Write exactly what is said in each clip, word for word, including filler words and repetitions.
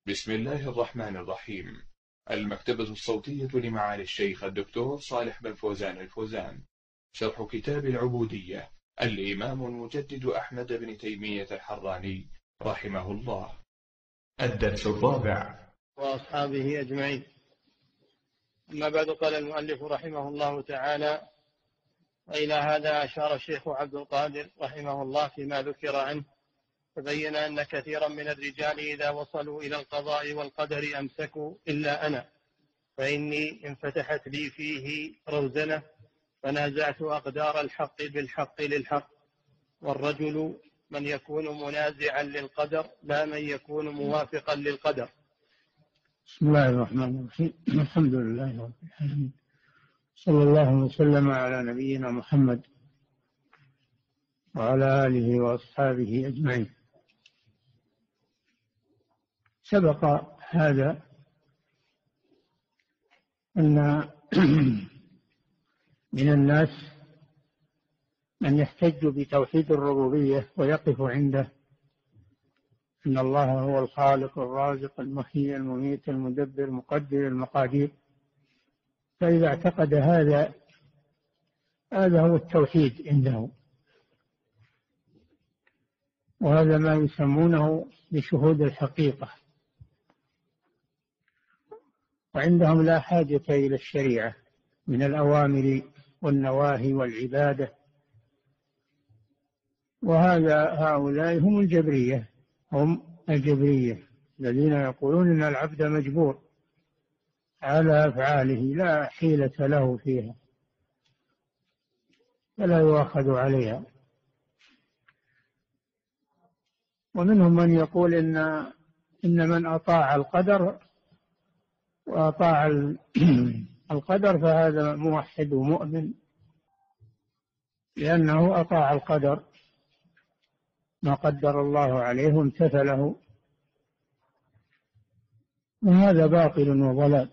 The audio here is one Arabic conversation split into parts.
بسم الله الرحمن الرحيم. المكتبة الصوتية لمعالي الشيخ الدكتور صالح بن فوزان الفوزان. شرح كتاب العبودية الإمام المجدد أحمد بن تيمية الحراني رحمه الله. الدرس الرابع. وأصحابه أجمعين. أما بعد، قال المؤلف رحمه الله تعالى: وإلى هذا أشار الشيخ عبد القادر رحمه الله فيما ذكر عنه، فبين أن كثيرا من الرجال إذا وصلوا إلى القضاء والقدر أمسكوا إلا أنا، فإني انفتحت لي فيه روزنة فنازعت أقدار الحق بالحق للحق. والرجل من يكون منازعا للقدر لا من يكون موافقا للقدر. بسم الله الرحمن الرحيم. الحمد لله رب العالمين، صلى الله وسلم على نبينا محمد وعلى آله وأصحابه أجمعين. سبق هذا أن من الناس من يحتج بتوحيد الربوبية ويقف عنده إن الله هو الخالق الرازق المحيي المميت المدبر مقدر المقادير. فإذا اعتقد هذا هذا هو التوحيد عنده، وهذا ما يسمونه بشهود الحقيقة، وعندهم لا حاجة إلى الشريعة من الأوامر والنواهي والعبادة. وهذا هؤلاء هم الجبرية هم الجبرية الذين يقولون إن العبد مجبور على أفعاله لا حيلة له فيها فلا يؤاخذ عليها. ومنهم من يقول إن إن من أطاع القدر وأطاع القدر فهذا موحد ومؤمن، لأنه أطاع القدر ما قدر الله عليه وامتثله، وهذا باطل وضلال.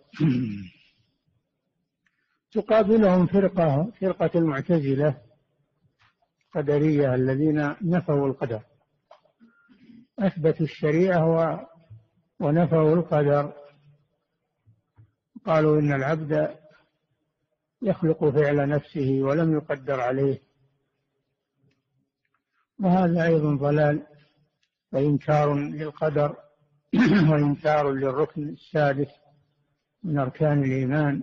تقابلهم فرقة فرقة المعتزلة القدرية الذين نفوا القدر، أثبتوا الشريعة ونفوا القدر. قالوا إن العبد يخلق فعل نفسه ولم يقدر عليه، وهذا أيضا ضلال وإنكار للقدر وإنكار للركن السادس من أركان الإيمان.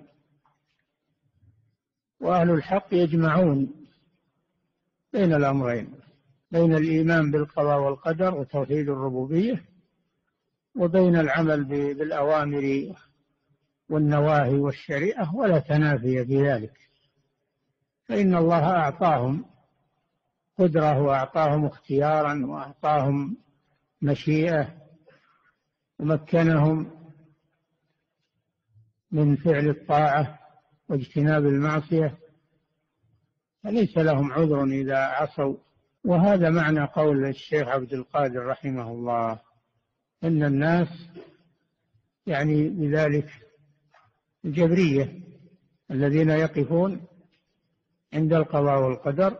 وأهل الحق يجمعون بين الأمرين، بين الإيمان بالقضاء والقدر وتوحيد الربوبية، وبين العمل بالأوامر والنواهي والشريعة، ولا تنافي في ذلك. فإن الله أعطاهم قدرة وأعطاهم اختيارا وأعطاهم مشيئة ومكنهم من فعل الطاعة واجتناب المعصية، فليس لهم عذر إذا عصوا. وهذا معنى قول الشيخ عبد القادر رحمه الله، إن الناس يعني بذلك الجبرية الذين يقفون عند القضاء والقدر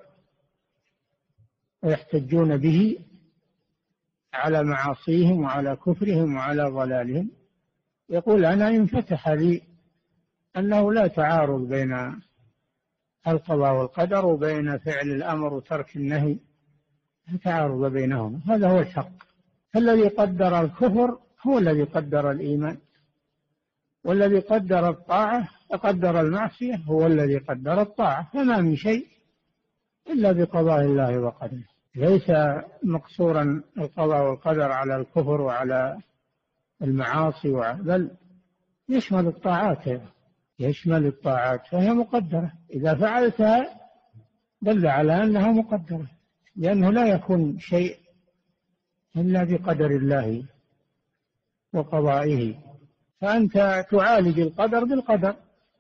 ويحتجون به على معاصيهم وعلى كفرهم وعلى ضلالهم. يقول أنا انفتح لي أنه لا تعارض بين القضاء والقدر وبين فعل الأمر وترك النهي، لا تعارض بينهم، هذا هو الحق. فالذي قدر الكفر هو الذي قدر الإيمان، والذي قدر الطاعة قدر المعصية هو الذي قدر الطاعة. فما من شيء إلا بقضاء الله وقدره، ليس مقصورا القضاء والقدر على الكفر وعلى المعاصي، بل يشمل الطاعات، يشمل الطاعات فهي مقدرة. إذا فعلتها دل على أنها مقدرة، لأنه لا يكون شيء إلا بقدر الله وقضائه. فأنت تعالج القدر بالقدر،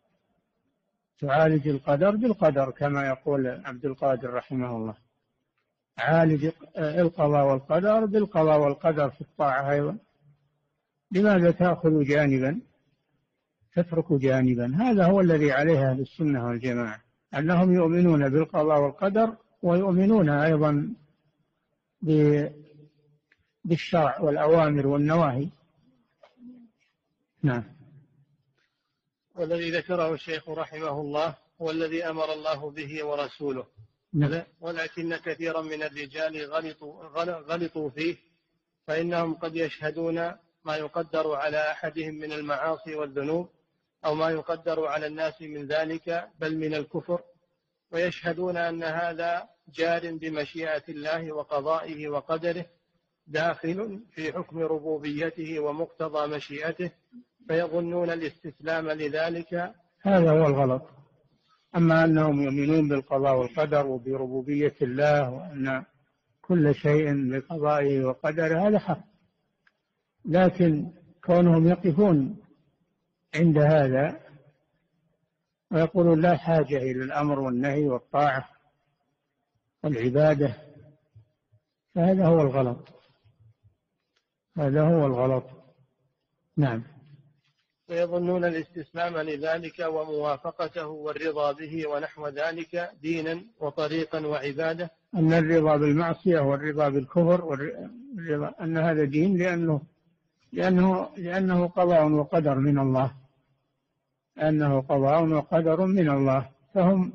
تعالج القدر بالقدر كما يقول عبد القادر رحمه الله، عالج القضاء والقدر بالقضاء والقدر في الطاعة أيضا. لماذا تأخذ جانبا تترك جانبا؟ هذا هو الذي عليه أهل السنة والجماعة، أنهم يؤمنون بالقضاء والقدر ويؤمنون أيضا بالشرع والأوامر والنواهي. نعم. والذي ذكره الشيخ رحمه الله هو الذي أمر الله به ورسوله. نعم. ولكن كثيرا من الرجال غلطوا, غلطوا فيه، فإنهم قد يشهدون ما يقدر على أحدهم من المعاصي والذنوب، أو ما يقدر على الناس من ذلك بل من الكفر، ويشهدون أن هذا جار بمشيئة الله وقضائه وقدره، داخل في حكم ربوبيته ومقتضى مشيئته، فيظنون الاستسلام لذلك. هذا هو الغلط. أما أنهم يؤمنون بالقضاء والقدر وبربوبية الله وأن كل شيء بقضائه وقدره هذا حق، لكن كونهم يقفون عند هذا ويقولون لا حاجة إلى الأمر والنهي والطاعة والعبادة، فهذا هو الغلط، هذا هو الغلط. نعم. ويظنون الاستسلام لذلك وموافقته والرضا به ونحو ذلك دينا وطريقا وعبادة، أن الرضا بالمعصية والرضا بالكفر والرضا أن هذا دين، لأنه لأنه لأنه قضاء وقدر من الله، أنه قضاء وقدر من الله، فهم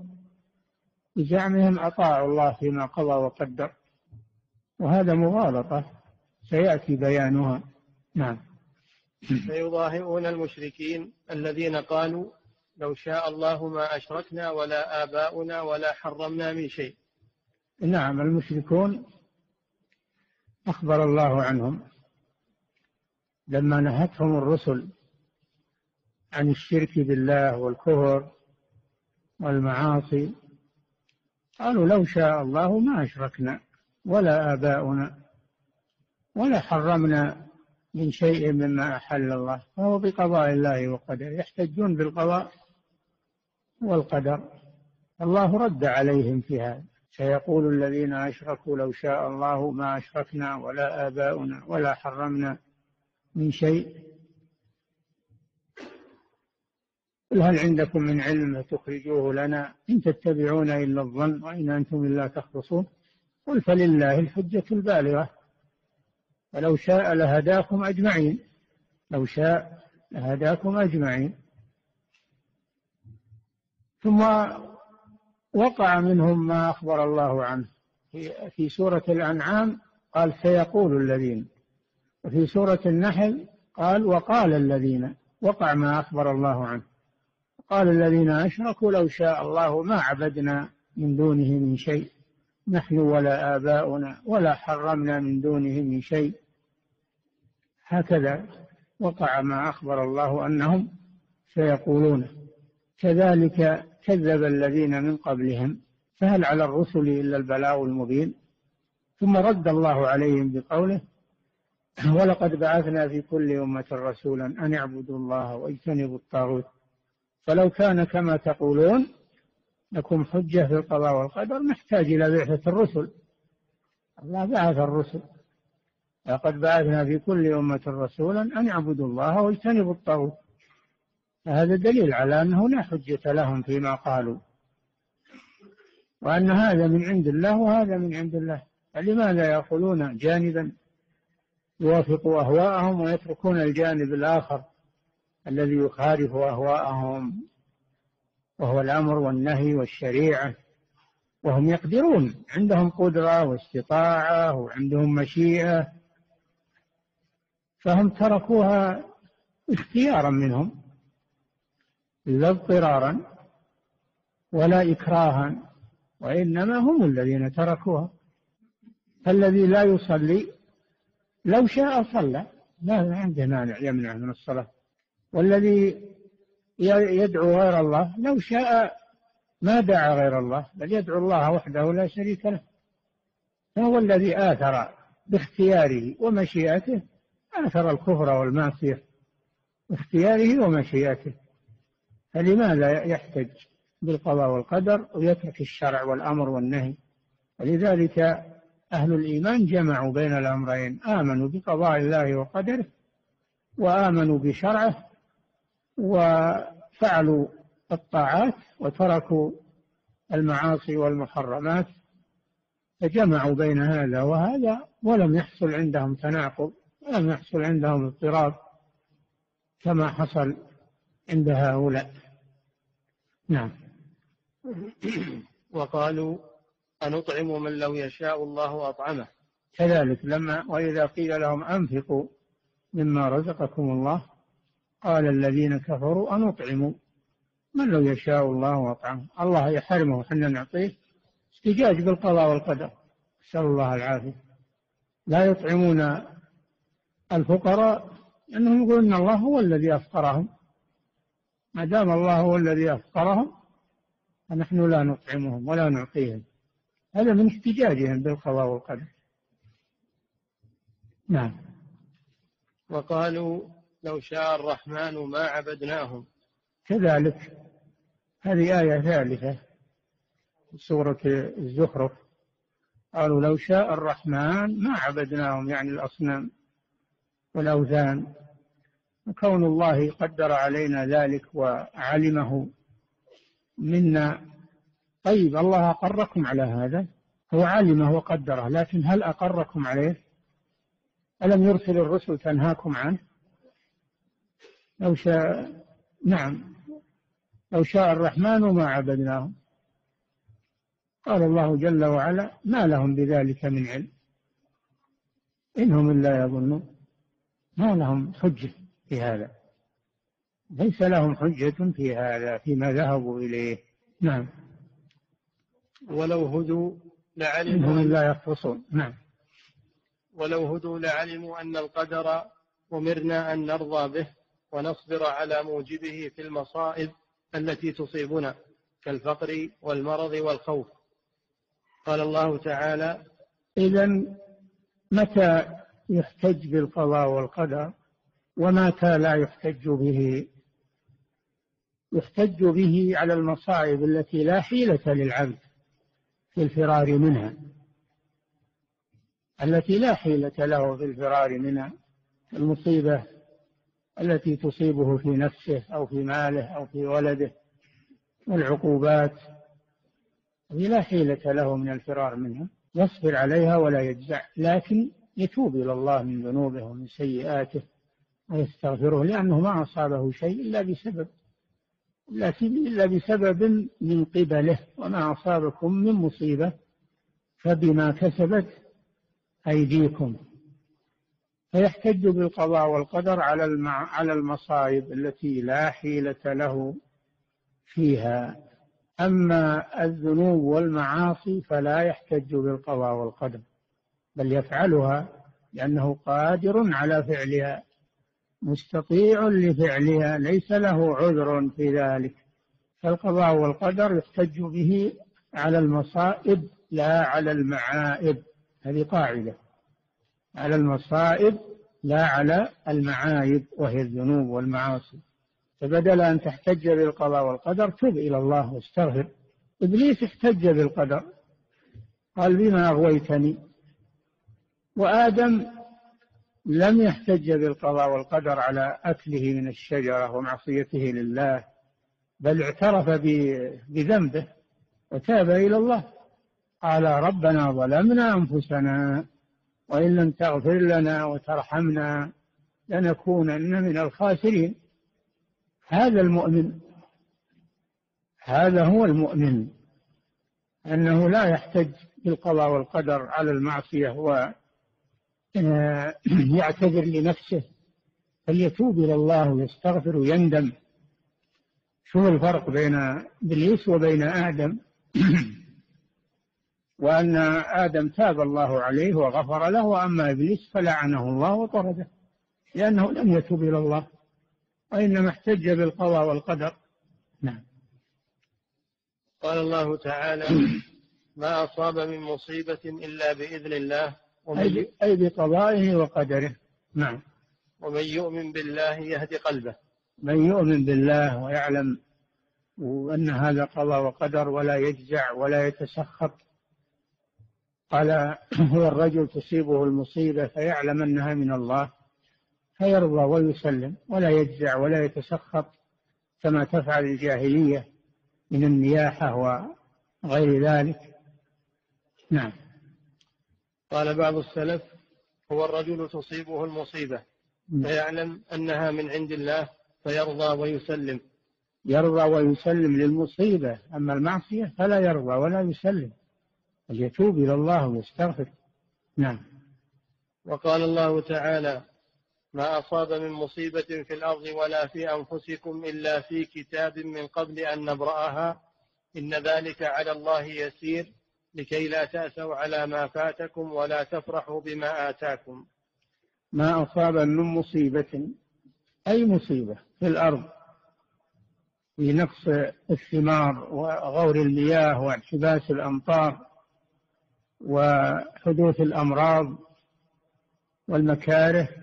بزعمهم أطاعوا الله فيما قضى وقدر، وهذا مغالطة سيأتي بيانها. نعم. فيضاهئون المشركين الذين قالوا لو شاء الله ما أشركنا ولا آباؤنا ولا حرمنا من شيء. نعم. المشركون أخبر الله عنهم لما نهتهم الرسل عن الشرك بالله والكفر والمعاصي، قالوا لو شاء الله ما أشركنا ولا آباؤنا ولا حرمنا من شيء مما أحل الله، فهو بقضاء الله وقدره، يحتجون بالقضاء والقدر. الله رد عليهم في هذا، سيقول الذين أشركوا لو شاء الله ما أشركنا ولا آباؤنا ولا حرمنا من شيء، قل هل عندكم من علم تخرجوه لنا إن تتبعون إلا الظن وإن أنتم إلا تخرصون، قل فلله الحجة البالغة ولو شاء لهداكم أجمعين، لو شاء لهداكم أجمعين. ثم وقع منهم ما أخبر الله عنه في سورة الأنعام، قال سيقول الذين، وفي سورة النحل قال وقال الذين، وقع ما أخبر الله عنه، قال الذين أشركوا لو شاء الله ما عبدنا من دونه من شيء نحن ولا آباؤنا ولا حرمنا من دونه من شيء. هكذا وقع ما أخبر الله أنهم سيقولون. كذلك كذب الذين من قبلهم، فهل على الرسل إلا البلاغ المبين. ثم رد الله عليهم بقوله ولقد بعثنا في كل أمة رسولا أن اعبدوا الله واجتنبوا الطاغوت، فلو كان كما تقولون لكم حجة في القضاء والقدر نحتاج إلى بعثة الرسل. الله بعث الرسل، لقد بعثنا في كل أمة رسولا أن اعبدوا الله واجتنبوا الطاغوت، فهذا دليل على أنه لا حجة لهم فيما قالوا، وأن هذا من عند الله وهذا من عند الله، فلماذا يأخذون جانبا يوافق أهواءهم ويتركون الجانب الآخر الذي يخالف أهواءهم، وهو الأمر والنهي والشريعة، وهم يقدرون، عندهم قدرة واستطاعة وعندهم مشيئة، فهم تركوها اختيارا منهم لا اضطرارا ولا إكراها، وإنما هم الذين تركوها. فالذي لا يصلي لو شاء صلى، لا عنده مانع يمنع من الصلاة، والذي يدعو غير الله لو شاء ما دعا غير الله بل يدعو الله وحده لا شريك له، فهو الذي آثر باختياره ومشيئته، آثر الكفر والمعصية باختياره ومشيئته، فلماذا يحتج بالقضاء والقدر ويترك الشرع والأمر والنهي؟ ولذلك أهل الإيمان جمعوا بين الأمرين، آمنوا بقضاء الله وقدره وآمنوا بشرعه وفعلوا الطاعات وتركوا المعاصي والمحرمات، فجمعوا بين هذا وهذا ولم يحصل عندهم تناقض ولم يحصل عندهم اضطراب كما حصل عند هؤلاء. نعم. وقالوا أنطعم من لو يشاء الله أطعمه. كذلك لما وإذا قيل لهم أنفقوا مما رزقكم الله قال الذين كفروا أنطعم من لو يشاء الله أطعمه. الله يحرمه وحنا نعطيه، استجاج بالقضاء والقدر، نسأل الله العافية. لا يطعمون الفقراء أنهم يقولون إن الله هو الذي أفقرهم، ما دام الله هو الذي أفقرهم فنحن لا نطعمهم ولا نعطيهم. هذا من احتجاجهم بالقضاء والقدر. نعم. وقالوا لو شاء الرحمن ما عبدناهم. كذلك هذه آية ثالثة في سورة الزخرف. قالوا لو شاء الرحمن ما عبدناهم، يعني الأصنام والأوثان. كون الله قدر علينا ذلك وعلمه منا. طيب الله أقركم على هذا، هو علمه وقدره، لكن هل أقركم عليه؟ ألم يرسل الرسل تنهاكم عنه؟ لو شاء نعم لو شاء الرحمن ما عبدناهم. قال الله جل وعلا ما لهم بذلك من علم إنهم إلا يظنون. ما لهم حجة في هذا، ليس لهم حجة في هذا فيما ذهبوا إليه. نعم. ولو هدوا لعلموا إنهم لا يختصون. نعم. ولو هدوا لعلموا أن القدر أمرنا أن نرضى به ونصبر على موجبه في المصائب التي تصيبنا كالفقر والمرض والخوف. قال الله تعالى إذن متى يحتج بالقضاء والقدر ومتى لا يحتج به؟ يحتج به على المصائب التي لا حيلة للعبد في الفرار منها، التي لا حيلة له في الفرار منها، المصيبة التي تصيبه في نفسه أو في ماله أو في ولده، والعقوبات هذه لا حيلة له من الفرار منها، يصبر عليها ولا يجزع، لكن يتوب إلى الله من ذنوبه ومن سيئاته ويستغفره، لأنه ما أصابه شيء إلا بسبب إلا بسبب من قبله، وما أصابكم من مصيبة فبما كسبت أيديكم. فيحتج بالقضاء والقدر على المع... على المصائب التي لا حيلة له فيها. أما الذنوب والمعاصي فلا يحتج بالقضاء والقدر، بل يفعلها لأنه قادر على فعلها مستطيع لفعلها، ليس له عذر في ذلك. فالقضاء والقدر يحتج به على المصائب لا على المعائب، هذه قاعدة، على المصائب لا على المعايب وهي الذنوب والمعاصي. فبدل أن تحتج بالقضاء والقدر تب إلى الله واستغفر. إبليس احتج بالقدر قال بما أغويتني، وآدم لم يحتج بالقضاء والقدر على أكله من الشجرة ومعصيته لله، بل اعترف بذنبه وتاب إلى الله. قال ربنا ظلمنا أنفسنا وإن لم تغفر لنا وترحمنا لنكونن من الخاسرين. هذا المؤمن، هذا هو المؤمن، أنه لا يحتج بالقضاء والقدر على المعصية ويعتذر لنفسه، بل يتوب إلى الله ويستغفر ويندم. شو الفرق بين إبليس وبين آدم؟ وأن آدم تاب الله عليه وغفر له، وأما إبليس فلعنه الله وطرده لأنه لم يتوب إلى الله، وإنما احتج بالقضاء والقدر. نعم. قال الله تعالى ما أصاب من مصيبة إلا بإذن الله أي بقضائه وقدره. نعم. ومن يؤمن بالله يهدي قلبه. من يؤمن بالله ويعلم وأن هذا قضاء وقدر ولا يجزع ولا يتسخط. قال هو الرجل تصيبه المصيبة فيعلم أنها من الله فيرضى ويسلم ولا يجزع ولا يتسخط كما تفعل الجاهلية من النياحة وغير ذلك. نعم. قال بعض السلف هو الرجل تصيبه المصيبة فيعلم أنها من عند الله فيرضى ويسلم. يرضى ويسلم للمصيبة، أما المعصية فلا يرضى ولا يسلم، بل يتوب إلى الله ويستغفر. نعم. وقال الله تعالى: ما أصاب من مصيبة في الأرض ولا في أنفسكم إلا في كتاب من قبل أن نبرأها إن ذلك على الله يسير لكي لا تأسوا على ما فاتكم ولا تفرحوا بما آتاكم. ما أصاب من مصيبة، أي مصيبة في الأرض، في نقص الثمار وغور المياه واحتباس الأمطار وحدوث الأمراض والمكاره،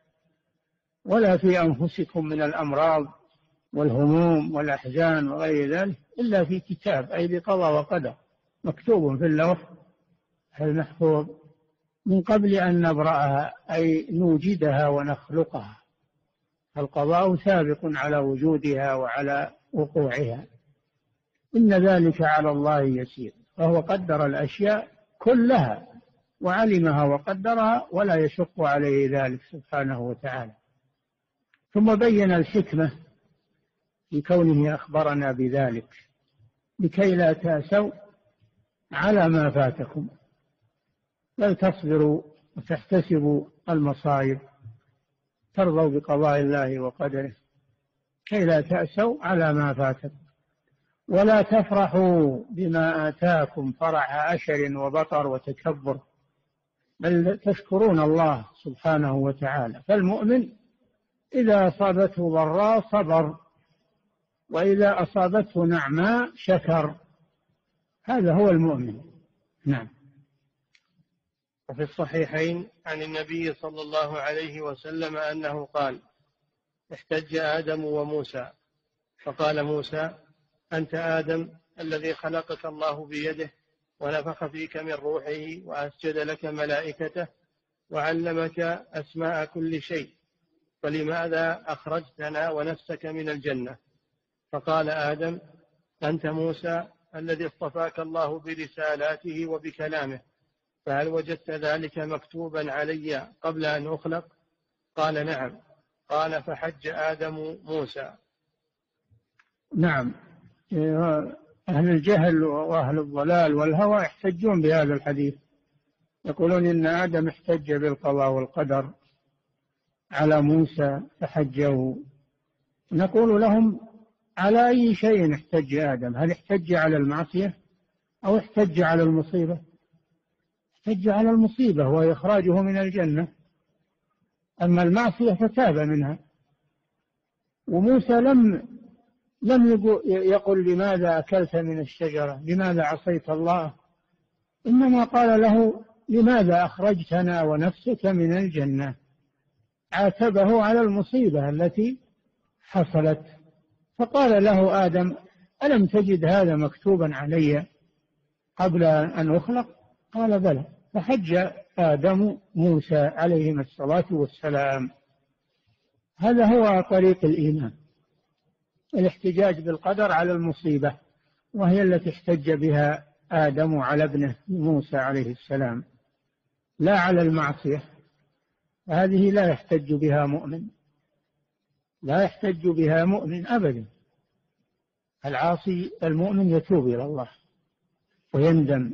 ولا في أنفسكم من الأمراض والهموم والأحزان وغير ذلك إلا في كتاب، أي بقضاء وقدر مكتوب في اللوح المحفوظ من قبل أن نبرأها، أي نوجدها ونخلقها. القضاء سابق على وجودها وعلى وقوعها. إن ذلك على الله يسير، فهو قدر الأشياء كلها وعلمها وقدرها ولا يشق عليه ذلك سبحانه وتعالى. ثم بين الحكمة في كونه أخبرنا بذلك لكي لا تأسوا على ما فاتكم، بل تصبروا وتحتسبوا المصائب، ترضوا بقضاء الله وقدره كي لا تأسوا على ما فاتكم، ولا تفرحوا بما آتاكم فرح أشر وبطر وتكبر، بل تشكرون الله سبحانه وتعالى. فالمؤمن إذا أصابته ضراء صبر، وإذا أصابته نعماء شكر، هذا هو المؤمن. نعم. وفي الصحيحين عن النبي صلى الله عليه وسلم أنه قال: احتج آدم وموسى فقال موسى: أنت آدم الذي خلقك الله بيده ونفخ فيك من روحه وأسجد لك ملائكته وعلمك أسماء كل شيء، فلماذا أخرجتنا ونفسك من الجنة؟ فقال آدم: أنت موسى الذي اصطفاك الله برسالاته وبكلامه، فهل وجدت ذلك مكتوبا علي قبل أن أخلق؟ قال: نعم. قال: فحج آدم موسى. نعم. أهل الجهل وأهل الضلال والهوى يحتجون بهذا الحديث، يقولون إن آدم احتج بالقضاء والقدر على موسى فحجه. نقول لهم: على أي شيء احتج آدم؟ هل احتج على المعصية أو احتج على المصيبة؟ احتج على المصيبة وهي إخراجه من الجنة، أما المعصية فتاب منها. وموسى لم لم يقل لماذا أكلت من الشجرة، لماذا عصيت الله، إنما قال له: لماذا أخرجتنا ونفسك من الجنة؟ عاتبه على المصيبة التي حصلت. فقال له آدم: ألم تجد هذا مكتوبا علي قبل أن أخلق؟ قال: بلى. فحج آدم موسى عليهما الصلاة والسلام. هذا هو طريق الإيمان، الاحتجاج بالقدر على المصيبة، وهي التي احتج بها آدم على ابنه موسى عليه السلام، لا على المعصية. هذه لا يحتج بها مؤمن، لا يحتج بها مؤمن أبدا. العاصي المؤمن يتوب إلى الله ويندم،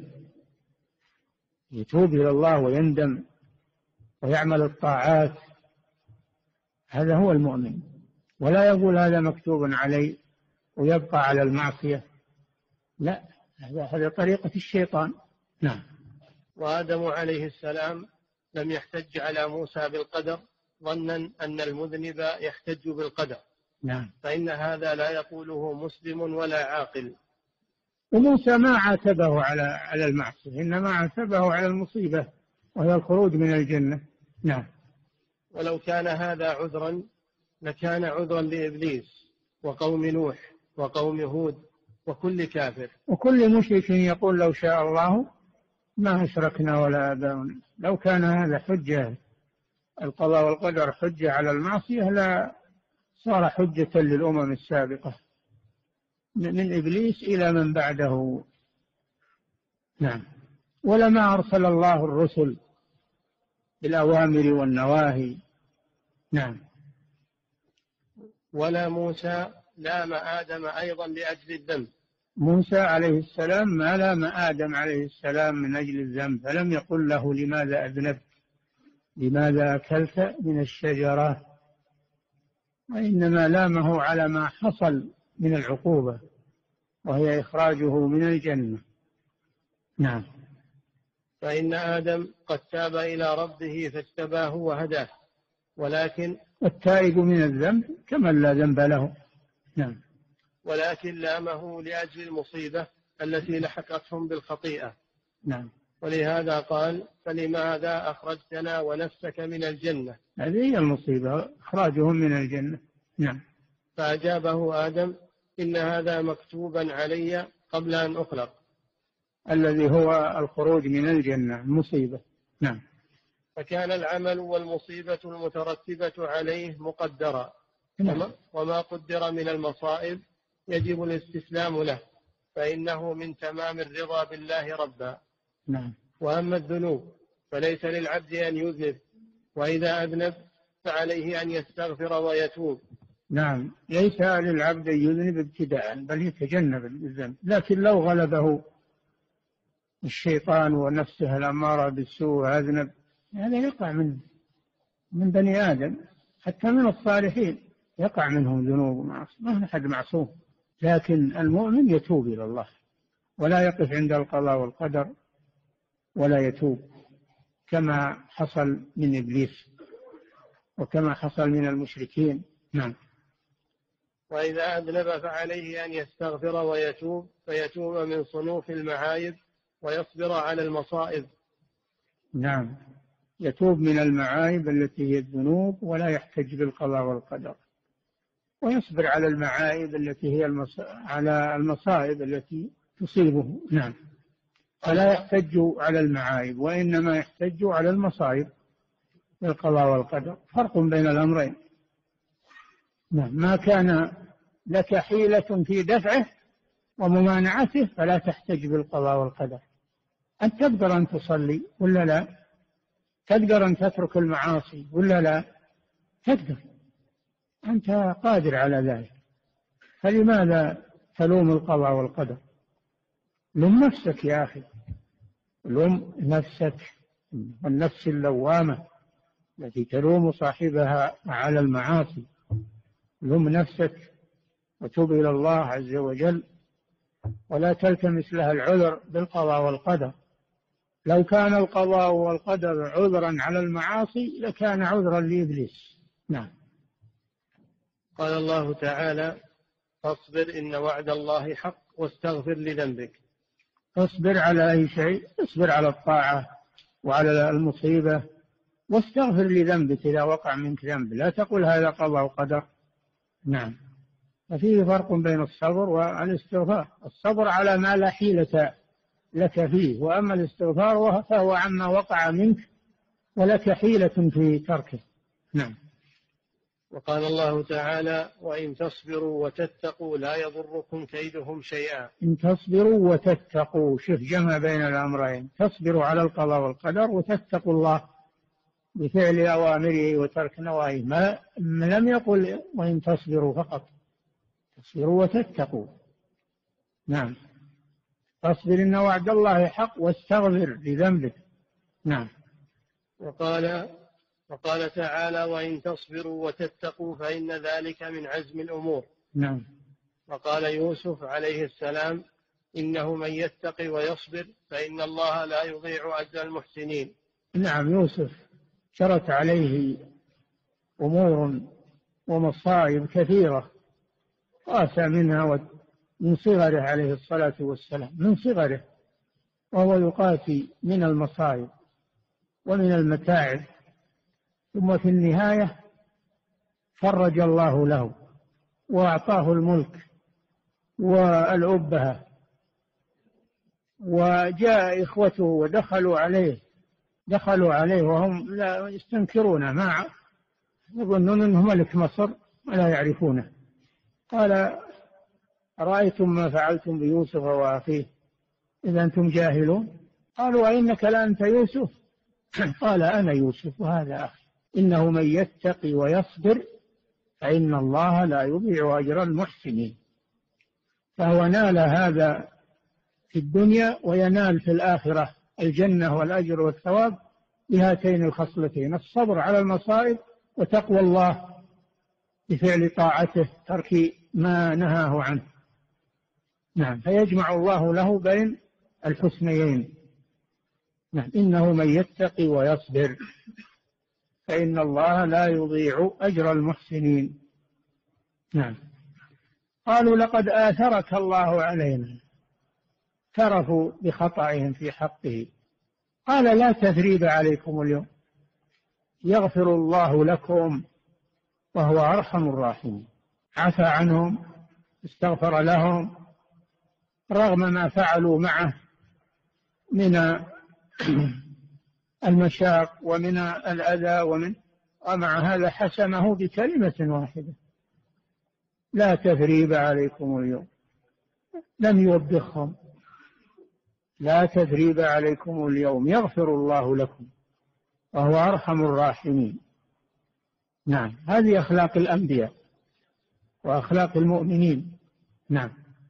يتوب إلى الله ويندم ويعمل الطاعات، هذا هو المؤمن، ولا يقول هذا مكتوب علي ويبقى على المعصية، لا، هذا طريقة الشيطان. نعم. وآدم عليه السلام لم يحتج على موسى بالقدر ظنا أن المذنب يحتج بالقدر. نعم. فإن هذا لا يقوله مسلم ولا عاقل. وموسى ما عاتبه على على المعصية، إنما عاتبه على المصيبة وهي الخروج من الجنة. نعم. ولو كان هذا عذرا لكان عذرا لإبليس وقوم نوح وقوم هود وكل كافر وكل مشرك يقول: لو شاء الله ما أشركنا ولا آباؤنا. لو كان هذا حجة، القضاء والقدر حجة على المعصية، لا صار حجة للأمم السابقة من إبليس إلى من بعده. نعم. ولما أرسل الله الرسل بالأوامر والنواهي نعم. ولا موسى لام آدم أيضا لأجل الذنب. موسى عليه السلام ما لام آدم عليه السلام من أجل الذنب، فلم يقل له لماذا أذنبت، لماذا أكلت من الشجرة، وإنما لامه على ما حصل من العقوبة وهي إخراجه من الجنة. نعم. فإن آدم قد تاب إلى ربه فاجتباه وهداه، ولكن التائب من الذنب كمن لا ذنب له. نعم. ولكن لامه لأجل المصيبة التي لحقتهم بالخطيئة. نعم. ولهذا قال: فلماذا أخرجتنا ونفسك من الجنة. هذه هي المصيبة، إخراجهم من الجنة. نعم. فأجابه آدم: إن هذا مكتوبا علي قبل أن أخلق، الذي هو الخروج من الجنة المصيبة. نعم. فكان العمل والمصيبة المترتبة عليه مقدرا. نعم. وما قدر من المصائب يجب الاستسلام له، فإنه من تمام الرضا بالله ربا. نعم. وأما الذنوب فليس للعبد أن يذنب، وإذا أذنب فعليه أن يستغفر ويتوب. نعم. ليس للعبد أن يذنب ابتداء، بل يتجنب الذنب، لكن لو غلبه الشيطان ونفسه الأمارة بالسوء أذنب، هذا يقع من من بني آدم، حتى من الصالحين يقع منهم ذنوب ومعاصي، ما أحد معصوم، لكن المؤمن يتوب إلى الله ولا يقف عند القضاء والقدر ولا يتوب، كما حصل من إبليس وكما حصل من المشركين. نعم. وإذا أذنب فعليه أن يستغفر ويتوب، فيتوب من صنوف المعايب ويصبر على المصائب. نعم. يتوب من المعايب التي هي الذنوب ولا يحتج بالقضاء والقدر، ويصبر على المعايب التي هي المص... على المصائب التي تصيبه. نعم. فلا يحتج على المعايب وإنما يحتج على المصائب بالقضاء والقدر، فرق بين الأمرين. نعم. ما كان لك حيلة في دفعه وممانعته فلا تحتج بالقضاء والقدر. أنت تقدر أن تصلي ولا لا؟ تقدر أن تترك المعاصي ولا لا؟ تقدر، أنت قادر على ذلك، فلماذا تلوم القضاء والقدر؟ لوم نفسك يا أخي، لوم نفسك، والنفس اللوامة التي تلوم صاحبها على المعاصي، لوم نفسك وتوب إلى الله عز وجل، ولا تلتمس لها العذر بالقضاء والقدر. لو كان القضاء والقدر عذرا على المعاصي لكان عذرا لإبليس. نعم. قال الله تعالى: فاصبر إن وعد الله حق واستغفر لذنبك. اصبر على أي شيء، اصبر على الطاعة وعلى المصيبة، واستغفر لذنبك إذا وقع منك ذنب، لا تقول هذا قضاء وقدر. نعم. ففيه فرق بين الصبر والاستغفار. الصبر على ما لا حيلة لك فيه، وأما الاستغفار فهو عما وقع منك ولك حيلة في تركه. نعم. وقال الله تعالى: وإن تصبروا وتتقوا لا يضركم كيدهم شيئا. إن تصبروا وتتقوا، شوف جمع بين الأمرين، تصبروا على القضاء والقدر وتتقوا الله بفعل أوامره وترك نواهيه، ما لم يقل وإن تصبروا فقط، تصبروا وتتقوا. نعم. فاصبر إن وعد الله حق واستغفر لذنبك. نعم. وقال وقال تعالى: وإن تصبروا وتتقوا فإن ذلك من عزم الأمور. نعم. وقال يوسف عليه السلام: إنه من يتقي ويصبر فإن الله لا يضيع أجر المحسنين. نعم. يوسف جرت عليه أمور ومصائب كثيرة قاسى منها من صغره عليه الصلاة والسلام، من صغره وهو يقاسي من المصائب ومن المتاعب، ثم في النهاية فرج الله له وأعطاه الملك والأبهة، وجاء إخوته ودخلوا عليه دخلوا عليه وهم لا يستنكرونه، ما يظنون أنه ملك مصر ولا يعرفونه. قال: أرأيتم ما فعلتم بيوسف وأخيه إذا أنتم جاهلون؟ قالوا: أئنك لأنت يوسف؟ قال: أنا يوسف وهذا أخي. إنه من يتقي ويصبر فإن الله لا يضيع أجر المحسنين. فهو نال هذا في الدنيا وينال في الآخرة الجنة والأجر والثواب بهاتين الخصلتين: الصبر على المصائب وتقوى الله بفعل طاعته، ترك ما نهاه عنه. نعم، فيجمع الله له بين الحسنيين. نعم، إنه من يتقي ويصبر فإن الله لا يضيع أجر المحسنين. نعم. قالوا لقد آثرك الله علينا، اعترفوا بخطئهم في حقه. قال لا تثريب عليكم اليوم، يغفر الله لكم وهو أرحم الراحمين. عفى عنهم، استغفر لهم رغم ما فعلوا معه من المشاق ومن الأذى ومن ومع هذا حسمه بكلمة واحدة: لا تثريب عليكم اليوم. لم يوبخهم: لا تثريب عليكم اليوم يغفر الله لكم وهو أرحم الراحمين. نعم، هذه أخلاق الأنبياء وأخلاق المؤمنين. نعم.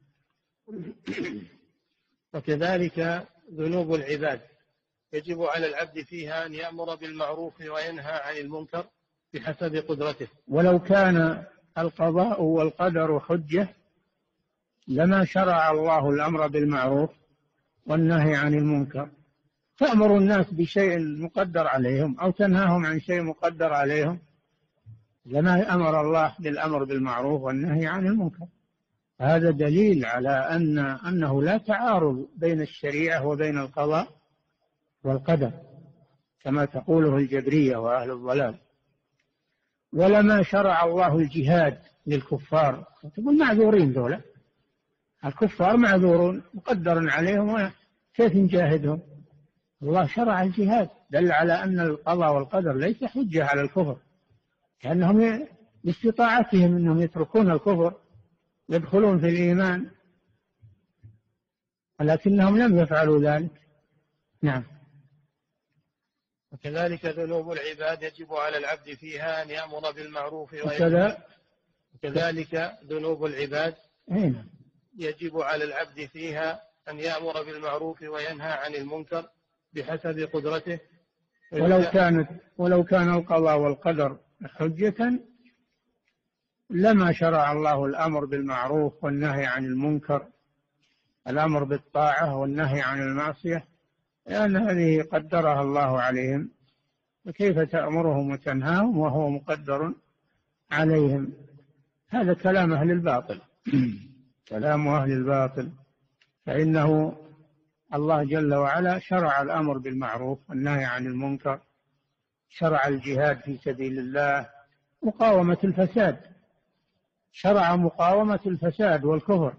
وكذلك ذنوب العباد يجب على العبد فيها أن يأمر بالمعروف وينهى عن المنكر بحسب قدرته. ولو كان القضاء والقدر حجة لما شرع الله الأمر بالمعروف والنهي عن المنكر. تأمر الناس بشيء مقدر عليهم أو تنهاهم عن شيء مقدر عليهم، لما أمر الله بالأمر بالمعروف والنهي عن المنكر. هذا دليل على أن أنه لا تعارض بين الشريعة وبين القضاء والقدر كما تقوله الجبرية وأهل الضلال. ولما شرع الله الجهاد للكفار، تقول معذورين دولة، الكفار معذورون مقدر عليهم، كيف نجاهدهم؟ الله شرع الجهاد، دل على أن القضاء والقدر ليس حجة على الكفر، كأنهم باستطاعتهم أنهم يتركون الكفر يدخلون في الإيمان، ولكنهم لم يفعلوا ذلك. نعم. وكذلك ذنوب العباد يجب على العبد فيها أن يأمر بالمعروف وينهى. وكذلك ذنوب العباد هنا. يجب على العبد فيها أن يأمر بالمعروف وينهى عن المنكر بحسب قدرته. ولو كانت ولو كان القضاء والقدر حجة لما شرع الله الأمر بالمعروف والنهي عن المنكر، الأمر بالطاعة والنهي عن المعصية، لأن هذه قدرها الله عليهم، فكيف تأمرهم وتنهاهم وهو مقدر عليهم؟ هذا كلام أهل الباطل. كلام أهل الباطل. فإنه الله جل وعلا شرع الأمر بالمعروف والنهي عن المنكر، شرع الجهاد في سبيل الله، مقاومة الفساد، شرع مقاومة الفساد والكفر.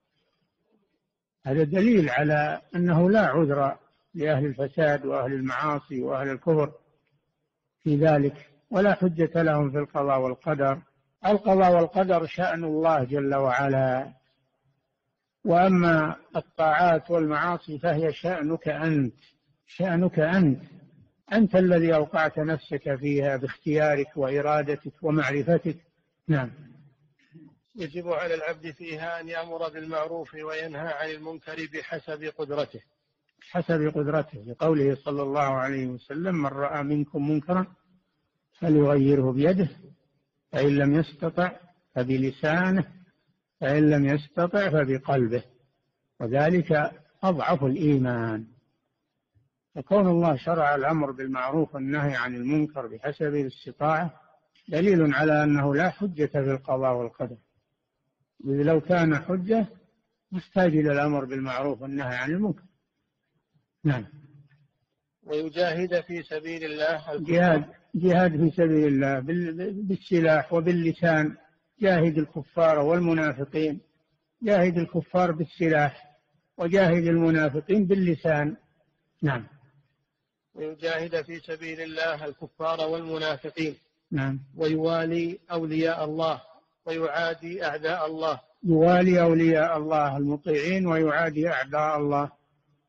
هذا دليل على أنه لا عذر لأهل الفساد وأهل المعاصي وأهل الكفر في ذلك، ولا حجة لهم في القضاء والقدر. القضاء والقدر شأن الله جل وعلا، وأما الطاعات والمعاصي فهي شأنك أنت، شأنك أنت أنت الذي أوقعت نفسك فيها باختيارك وإرادتك ومعرفتك. نعم. يجب على العبد فيها أن يأمر بالمعروف وينهى عن المنكر بحسب قدرته. حسب قدرته، لقوله صلى الله عليه وسلم: من رأى منكم منكرا فليغيره بيده، فإن لم يستطع فبلسانه، فإن لم يستطع فبقلبه، وذلك أضعف الإيمان. فكون الله شرع الأمر بالمعروف والنهي عن المنكر بحسب الاستطاعة دليل على أنه لا حجة في القضاء والقدر، إذ لو كان حجة محتاج إلى الأمر بالمعروف والنهي عن المنكر. نعم. ويجاهد في سبيل الله. جهاد جهاد في سبيل الله بالسلاح وباللسان. جاهد الكفار والمنافقين، جاهد الكفار بالسلاح وجاهد المنافقين باللسان. نعم. ويجاهد في سبيل الله الكفار والمنافقين. نعم. ويوالي أولياء الله ويعادي أعداء الله. يوالي أولياء الله المطيعين ويعادي أعداء الله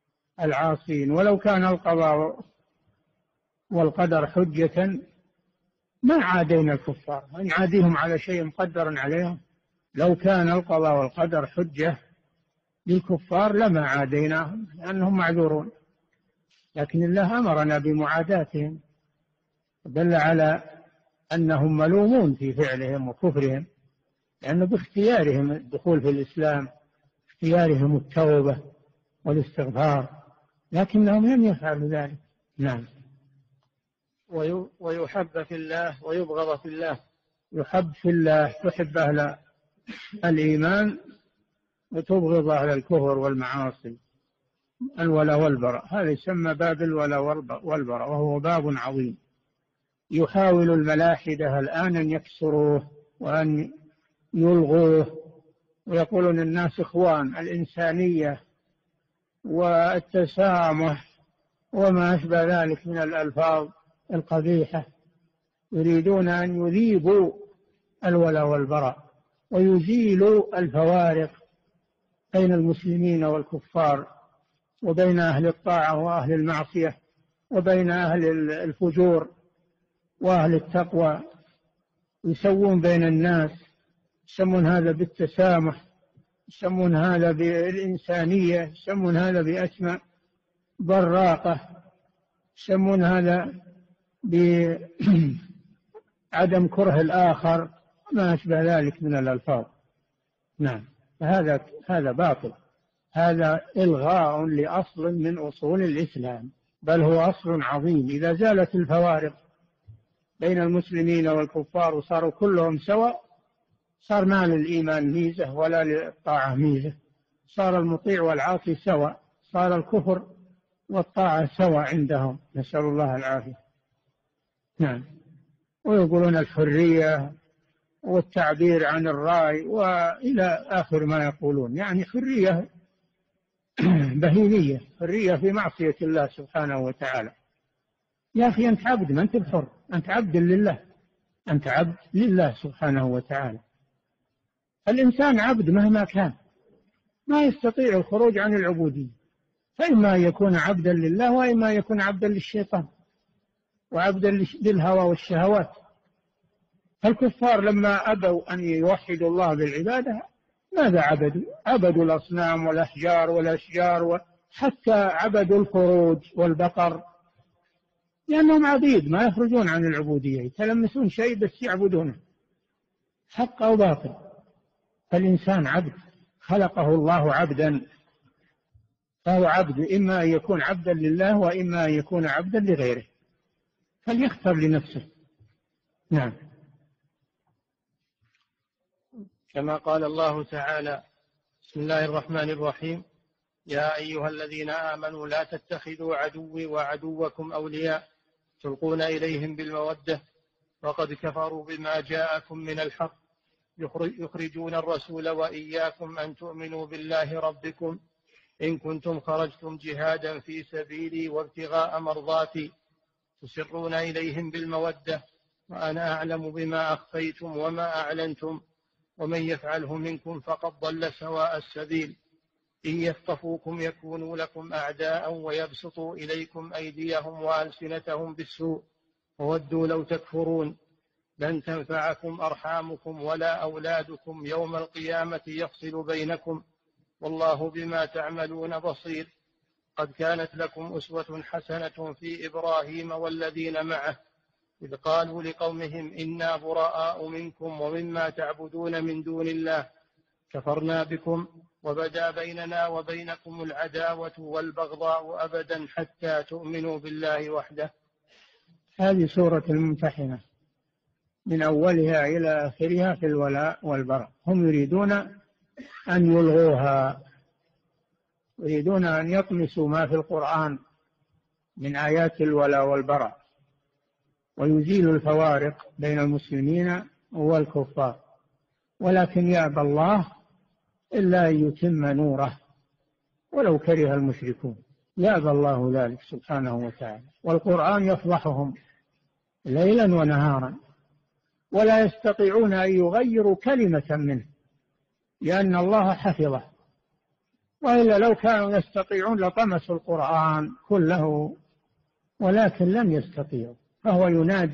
العاصين. ولو كان القضاء والقدر حجة ما عادينا الكفار، نعاديهم على شيء مقدر عليهم. لو كان القضاء والقدر حجة للكفار لما عاديناهم لأنهم معذورون، لكن الله أمرنا بمعاداتهم، دل على أنهم ملومون في فعلهم وكفرهم، لأنه باختيارهم الدخول في الإسلام، اختيارهم التوبة والاستغفار، لكنهم لم يفعلوا ذلك. نعم. ويحب في الله ويبغض في الله. يحب في الله، تحب أهل الإيمان وتبغض أهل الكفر والمعاصي. الولاء والبراء هذا يسمى باب الولاء والبراء، وهو باب عظيم. يحاول الملاحدة الآن أن يكسروه وأن يلغوه، ويقولون الناس إخوان، الإنسانية والتسامح وما أشبه ذلك من الألفاظ القبيحة. يريدون أن يذيبوا الولاء والبراء ويزيلوا الفوارق بين المسلمين والكفار، وبين أهل الطاعة وأهل المعصية، وبين أهل الفجور وأهل التقوى. يسوون بين الناس، يسمون هذا بالتسامح، يسمون هذا بالإنسانية، يسمون هذا بأسماء براقة، يسمون هذا بعدم كره الآخر، ما أشبه ذلك من الألفاظ. نعم. هذا هذا باطل، هذا إلغاء لأصل من أصول الإسلام، بل هو أصل عظيم. إذا زالت الفوارق بين المسلمين والكفار وصاروا كلهم سواء، صار ما للإيمان ميزة ولا للطاعة ميزة، صار المطيع والعاصي سواء، صار الكفر والطاعة سواء عندهم، نسأل الله العافية. نعم. ويقولون الحرية والتعبير عن الرأي وإلى آخر ما يقولون، يعني حرية بهيمية، حرية في معصية الله سبحانه وتعالى. يا أخي أنت عبد، ما أنت بحر، أنت عبد لله، أنت عبد لله سبحانه وتعالى. الإنسان عبد مهما كان، ما يستطيع الخروج عن العبودية، فإما يكون عبدا لله وإما يكون عبدا للشيطان وعبدا للهوى والشهوات. الكفار لما أبوا أن يوحدوا الله بالعبادة ماذا عبدوا؟ عبدوا الأصنام والأحجار والأشجار، وحتى عبدوا الفروج والبقر، لأنهم عبيد ما يخرجون عن العبودية، يتلمسون شيء بس يعبدونه، حق أو باطل. فالإنسان عبد، خلقه الله عبدا، فهو عبد، إما أن يكون عبدا لله وإما أن يكون عبدا لغيره، فليختر لنفسه. نعم. كما قال الله تعالى: بسم الله الرحمن الرحيم: يا أيها الذين آمنوا لا تتخذوا عدوي وعدوكم أولياء تلقون إليهم بالمودة وقد كفروا بما جاءكم من الحق يخرجون الرسول وإياكم أن تؤمنوا بالله ربكم إن كنتم خرجتم جهادا في سبيلي وابتغاء مرضاتي تسرون إليهم بالمودة وأنا أعلم بما أخفيتم وما أعلنتم ومن يفعله منكم فقد ضل سواء السبيل إن يثقفوكم يكونوا لكم أعداء ويبسطوا إليكم أيديهم وألسنتهم بالسوء وودوا لو تكفرون لن تنفعكم أرحامكم ولا أولادكم يوم القيامة يفصل بينكم والله بما تعملون بصير قد كانت لكم أسوة حسنة في إبراهيم والذين معه إذ قالوا لقومهم إنا براء منكم ومما تعبدون من دون الله كفرنا بكم وبدا بيننا وبينكم العداوة والبغضاء أبدا حتى تؤمنوا بالله وحده. هذه سورة الممتحنة من أولها إلى آخرها في الولاء والبراء. هم يريدون أن يلغوها، يريدون أن يطمسوا ما في القرآن من آيات الولاء والبراء ويزيلوا الفوارق بين المسلمين والكفار، ولكن يأبى الله إلا أن يتم نوره ولو كره المشركون. يأبى الله ذلك سبحانه وتعالى، والقرآن يفضحهم ليلا ونهارا ولا يستطيعون أن يغيروا كلمة منه لأن الله حفظه، وإلا لو كانوا يستطيعون لطمسوا القرآن كله، ولكن لم يستطيعوا. فهو ينادي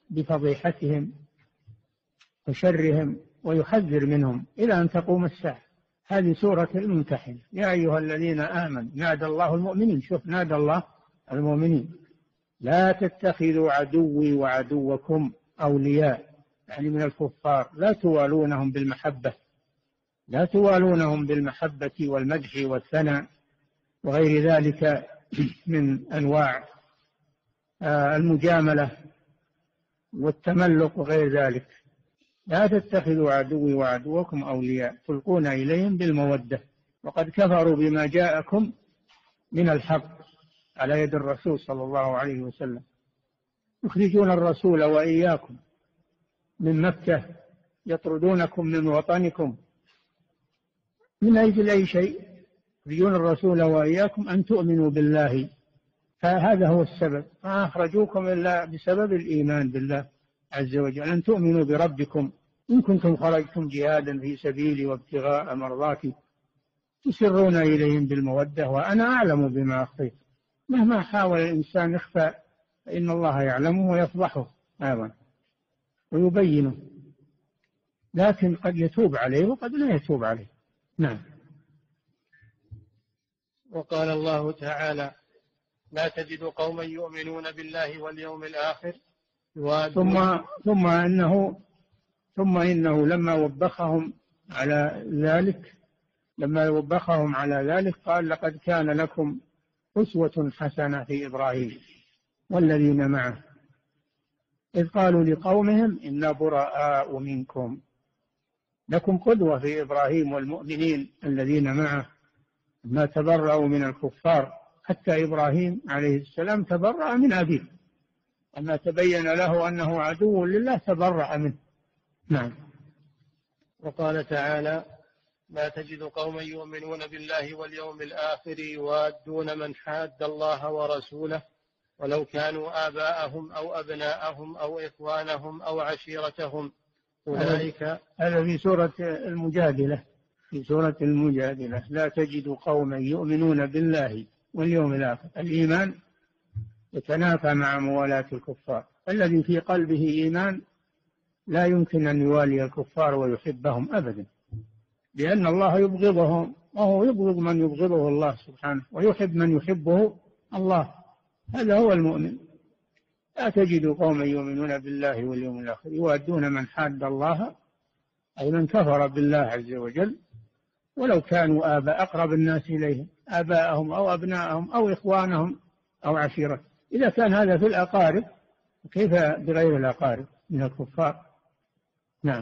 بفضيحتهم وشرهم ويحذر منهم إلى أن تقوم الساعة. هذه سورة الممتحنة. يا أيها الذين آمنوا نادى الله المؤمنين، شوف نادى الله المؤمنين لا تتخذوا عدوي وعدوكم أولياء، يعني من الكفار، لا توالونهم بالمحبة، لا توالونهم بالمحبة والمدح والثناء وغير ذلك من أنواع المجاملة والتملق وغير ذلك. لا تتخذوا عدوي وعدوكم أولياء تلقون إليهم بالمودة وقد كفروا بما جاءكم من الحق على يد الرسول صلى الله عليه وسلم، يخرجون الرسول وإياكم من مكة، يطردونكم من وطنكم من أجل أي شيء، يخرجون الرسول وإياكم أن تؤمنوا بالله، فهذا هو السبب، ما أخرجوكم إلا بسبب الإيمان بالله عز وجل، أن تؤمنوا بربكم إن كنتم خرجتم جهادا في سبيلي وابتغاء مرضاتي تسرون إليهم بالمودة وأنا أعلم بما أخفيت. مهما حاول الإنسان إخفاء فإن الله يعلمه ويفضحه أيضا ويبينه، لكن قد يتوب عليه وقد لا يتوب عليه. نعم. وقال الله تعالى لا تجد قوما يؤمنون بالله واليوم الآخر ثم ثم إنه ثم إنه لما وبخهم على ذلك لما وبخهم على ذلك قال لقد كان لكم أسوة حسنة في إبراهيم والذين معه إذ قالوا لقومهم إنا براء منكم. لكم قدوة في إبراهيم والمؤمنين الذين معه ما تبرأوا من الكفار، حتى إبراهيم عليه السلام تبرأ من أبيه، أما تبين له أنه عدو لله تبرأ منه. نعم. وقال تعالى لا تجد قوما يؤمنون بالله واليوم الآخر يوادون من حاد الله ورسوله ولو كانوا آباءهم أو أبناءهم أو إخوانهم أو عشيرتهم أولئك. هذا في سورة المجادلة في سورة المجادلة لا تجد قوما يؤمنون بالله واليوم الآخر. الإيمان يتنافى مع موالاة الكفار، الذي في قلبه إيمان لا يمكن أن يوالي الكفار ويحبهم أبدا، لأن الله يبغضهم وهو يبغض من يبغضه الله سبحانه ويحب من يحبه الله. هذا هو المؤمن. لا تجد قوما يؤمنون بالله واليوم الآخر يوادون من حاد الله أي من كفر بالله عز وجل ولو كانوا آباء أقرب الناس إليهم آباءهم أو أبناءهم أو إخوانهم أو عشيرة. إذا كان هذا في الأقارب كيف بغير الأقارب من الكفار؟ نعم.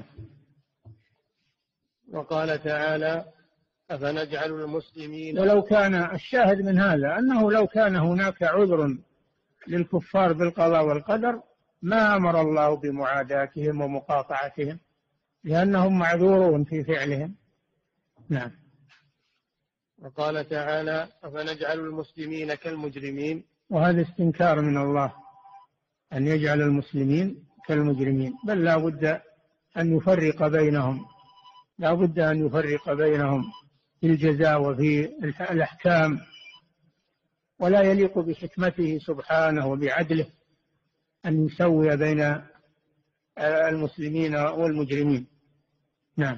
وقال تعالى أفنجعل المسلمين. ولو كان الشاهد من هذا أنه لو كان هناك عذر للكفار بالقضاء والقدر ما أمر الله بمعاداتهم ومقاطعتهم لأنهم معذورون في فعلهم. نعم. وقال تعالى أفنجعل المسلمين كالمجرمين. وهذا استنكار من الله أن يجعل المسلمين كالمجرمين، بل لا بد أن يفرق بينهم لا بد أن يفرق بينهم في الجزاء وفي الأحكام، ولا يليق بحكمته سبحانه وبعدله أن يسوي بين المسلمين والمجرمين. نعم.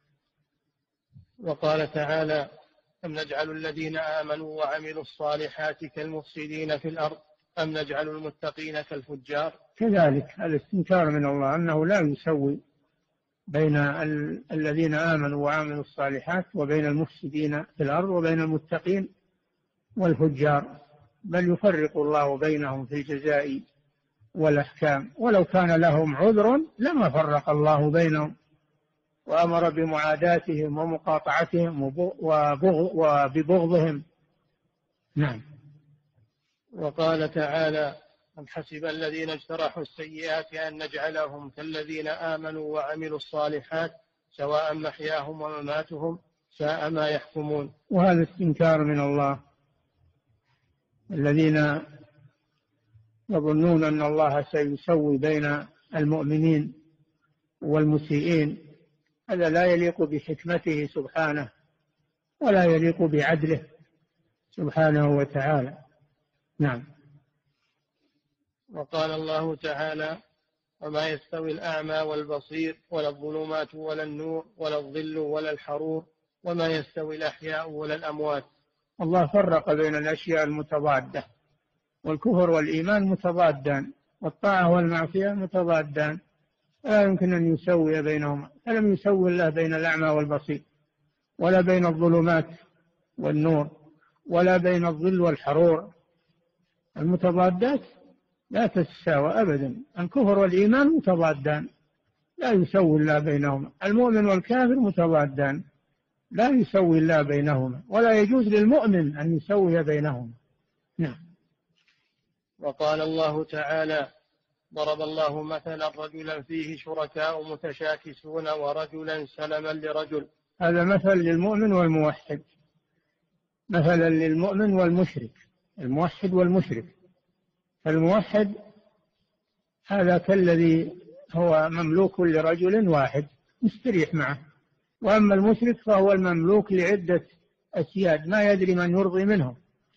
وقال تعالى أم نجعل الذين آمنوا وعملوا الصالحات كالمفسدين في الأرض أم نجعل المتقين كالفجار. كذلك هذا استنكار من الله أنه لا يسوي بين الذين آمنوا وعملوا الصالحات وبين المفسدين في الأرض وبين المتقين والفجار، بل يفرق الله بينهم في الجزاء والأحكام. ولو كان لهم عذر لما فرق الله بينهم وأمر بمعاداتهم ومقاطعتهم وببغضهم. نعم. وقال تعالى أم حسب الذين اجترحوا السيئات أن نجعلهم كالذين آمنوا وعملوا الصالحات سواء محياهم ومماتهم ساء ما يحكمون. وهذا استنكار من الله. الذين يظنون أن الله سيسوي بين المؤمنين والمسيئين هذا لا يليق بحكمته سبحانه ولا يليق بعدله سبحانه وتعالى. نعم. وقال الله تعالى وما يستوي الأعمى والبصير ولا الظلمات ولا النور ولا الظل ولا الحرور وما يستوي الأحياء ولا الأموات. الله فرق بين الأشياء المتضادة، والكفر والإيمان متضادان، والطاعة والمعصية متضادان، لا يمكن أن يسوي بينهما. فلم يسوي الله بين الأعمى والبصير، ولا بين الظلمات والنور، ولا بين الظل والحرور. المتضادات لا تتساوى أبدا. الكفر والإيمان متضادان، لا يسوي الله بينهما. المؤمن والكافر متضادان، لا يسوي الله بينهما، ولا يجوز للمؤمن أن يسوي بينهما. نعم. وقال الله تعالى: ضرب الله مثلا رجلا فيه شركاء متشاكسون ورجلا سلما لرجل. هذا مثل للمؤمن والموحد، مثلا للمؤمن والمشرك، الموحد والمشرك. فالموحد هذا كالذي هو مملوك لرجل واحد مستريح معه، وأما المشرك فهو المملوك لعدة أسياد ما يدري من يرضي منهم.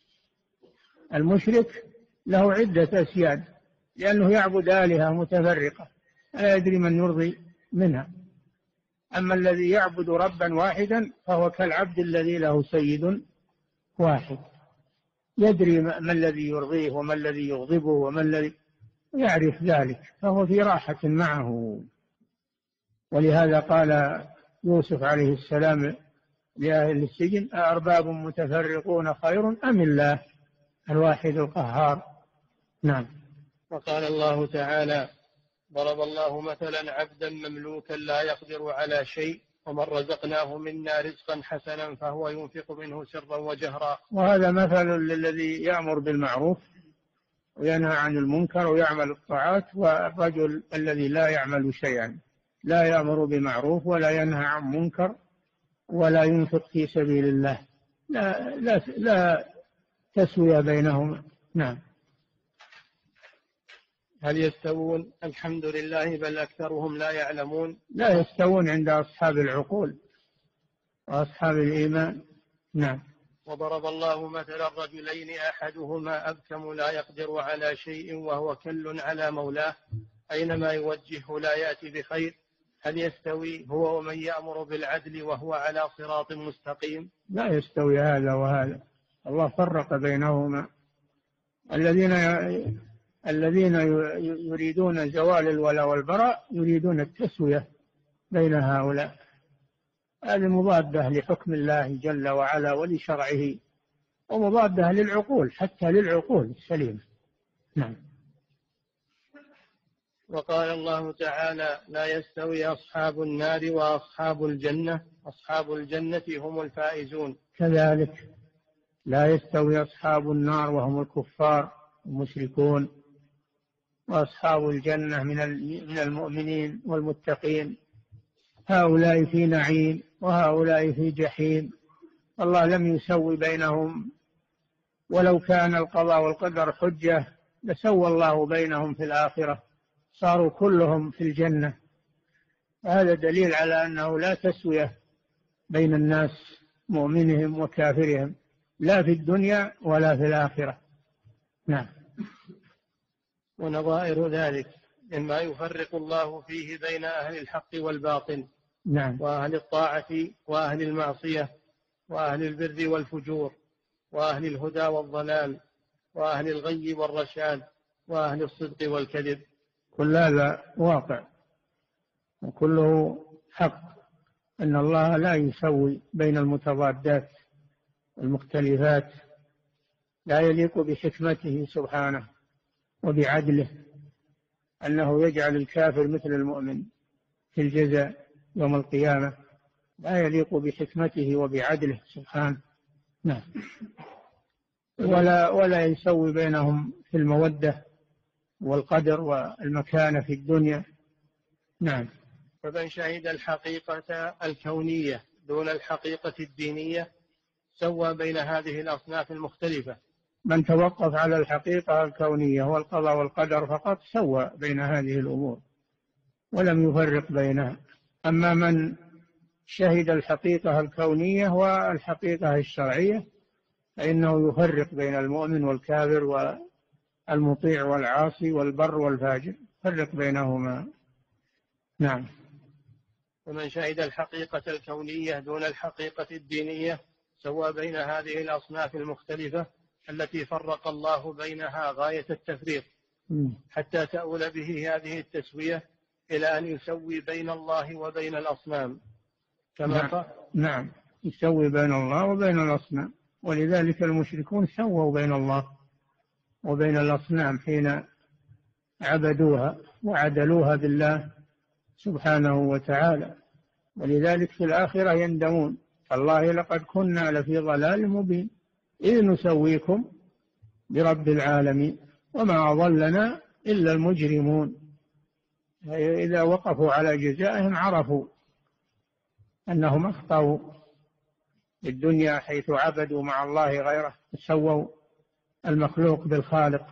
المشرك له عدة أسياد لأنه يعبد آلهة متفرقة لا يدري من يرضي منها. أما الذي يعبد ربا واحدا فهو كالعبد الذي له سيد واحد، يدري ما الذي يرضيه وما الذي يغضبه وما الذي يعرف ذلك، فهو في راحة معه. ولهذا قال يوسف عليه السلام لأهل السجن: أأرباب متفرقون خير أم الله الواحد القهار. نعم. وقال الله تعالى: ضرب الله مثلا عبدا مملوكا لا يقدر على شيء ومن رزقناه منا رزقا حسنا فهو ينفق منه سرا وجهرا. وهذا مثل للذي يأمر بالمعروف وينهى عن المنكر ويعمل الطاعات، والرجل الذي لا يعمل شيئا، لا يأمر بمعروف ولا ينهى عن منكر ولا ينفق في سبيل الله، لا, لا, لا تسوية بينهما. نعم. هل يستوون؟ الحمد لله بل أكثرهم لا يعلمون. لا يستوون عند أصحاب العقول وأصحاب الإيمان. نعم. وضرب الله مثلا الرجلين أحدهما أبكم لا يقدر على شيء وهو كل على مولاه أينما يوجهه لا يأتي بخير. هل يستوي هو ومن يأمر بالعدل وهو على صراط مستقيم؟ لا يستوي هذا وهذا، الله فرق بينهما. الذين الذين يريدون زوال الولاء والبراء يريدون التسوية بين هؤلاء، هذه مضادة لحكم الله جل وعلا ولشرعه، ومضادة للعقول حتى للعقول السليمة. نعم. وقال الله تعالى: لا يستوي أصحاب النار وأصحاب الجنة أصحاب الجنة هم الفائزون. كذلك لا يستوي أصحاب النار وهم الكفار المشركون، وأصحاب الجنة من المؤمنين والمتقين، هؤلاء في نعيم وهؤلاء في جحيم. الله لم يسوي بينهم، ولو كان القضاء والقدر حجة لسوى الله بينهم في الآخرة، صاروا كلهم في الجنة. هذا دليل على أنه لا تسوية بين الناس مؤمنهم وكافرهم، لا في الدنيا ولا في الآخرة. نعم. ونظائر ذلك مما يفرق الله فيه بين أهل الحق والباطل. نعم. وأهل الطاعة وأهل المعصية، وأهل البر والفجور، وأهل الهدى والضلال، وأهل الغي والرشاد، وأهل الصدق والكذب. كل هذا واقع وكله حق، أن الله لا يسوي بين المتضادات المختلفات، لا يليق بحكمته سبحانه وبعدله أنه يجعل الكافر مثل المؤمن في الجزاء يوم القيامة، لا يليق بحكمته وبعدله سبحانه. نعم. ولا ولا يسوي بينهم في المودة والقدر والمكانة في الدنيا. نعم. فمن شهد الحقيقة الكونية دون الحقيقة الدينية سوى بين هذه الأصناف المختلفة. من توقف على الحقيقة الكونية والقضاء والقدر فقط سوى بين هذه الأمور ولم يفرق بينها. أما من شهد الحقيقة الكونية والحقيقة الشرعية فإنه يفرق بين المؤمن والكافر والمطيع والعاصي والبر والفاجر، فرق بينهما. نعم. ومن شهد الحقيقة الكونية دون الحقيقة الدينية سوى بين هذه الأصناف المختلفة التي فرق الله بينها غاية التفريق، حتى تؤول به هذه التسوية إلى أن يسوي بين الله وبين الأصنام كما نعم. قال نعم يسوي بين الله وبين الأصنام، ولذلك المشركون سووا بين الله وبين الأصنام حين عبدوها وعدلوها بالله سبحانه وتعالى، ولذلك في الآخرة يندمون والله لقد كنا لفي ضلال مبين إذ نسويكم برب العالمين وما أضلنا إلا المجرمون. إذا وقفوا على جزائهم عرفوا أنهم أخطأوا في الدنيا حيث عبدوا مع الله غيره، سووا المخلوق بالخالق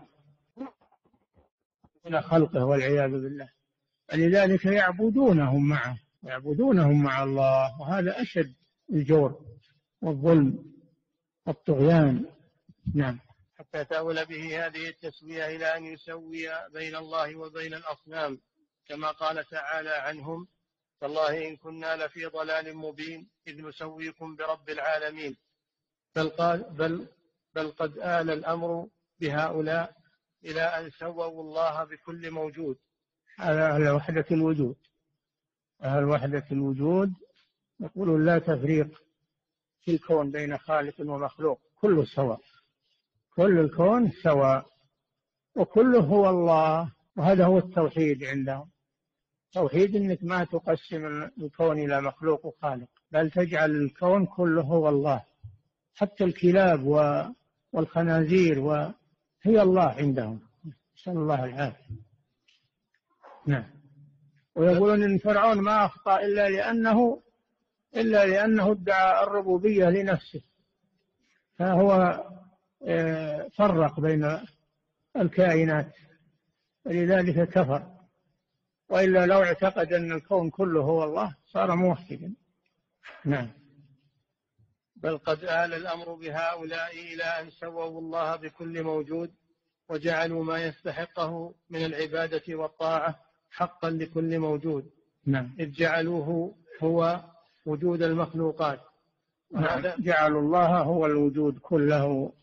من خلقه والعياذ بالله، لذلك يعبدونهم معه يعبدونهم مع الله، وهذا أشد الجور والظلم والطغيان. نعم. حتى تأول به هذه التسوية إلى أن يسوي بين الله وبين الأصنام كما قال تعالى عنهم تالله إن كنا لفي ضلال مبين إذ نسويكم برب العالمين. بل, قال بل, بل قد آل الأمر بهؤلاء إلى أن سووا الله بكل موجود. هذا أهل وحدة الوجود، أهل وحدة الوجود يقولون لا تفريق في الكون بين خالق ومخلوق، كله سواء، كل الكون سواء وكله هو الله، وهذا هو التوحيد عندهم. توحيد أنك ما تقسم الكون إلى مخلوق وخالق، بل تجعل الكون كله هو الله، حتى الكلاب والخنازير وهي الله عندهم، نسأل الله العافية. نعم. ويقولون إن فرعون ما أخطأ إلا لأنه إلا لأنه ادعى الربوبية لنفسه، فهو فرق بين الكائنات ولذلك كفر، وإلا لو اعتقد أن الكون كله هو الله صار موحدا. نعم. بل قد آل الأمر بهؤلاء إلى أن سووا الله بكل موجود وجعلوا ما يستحقه من العبادة والطاعة حقا لكل موجود. نعم. إذ جعلوه هو وجود المخلوقات. نعم. جعلوا الله هو الوجود كله.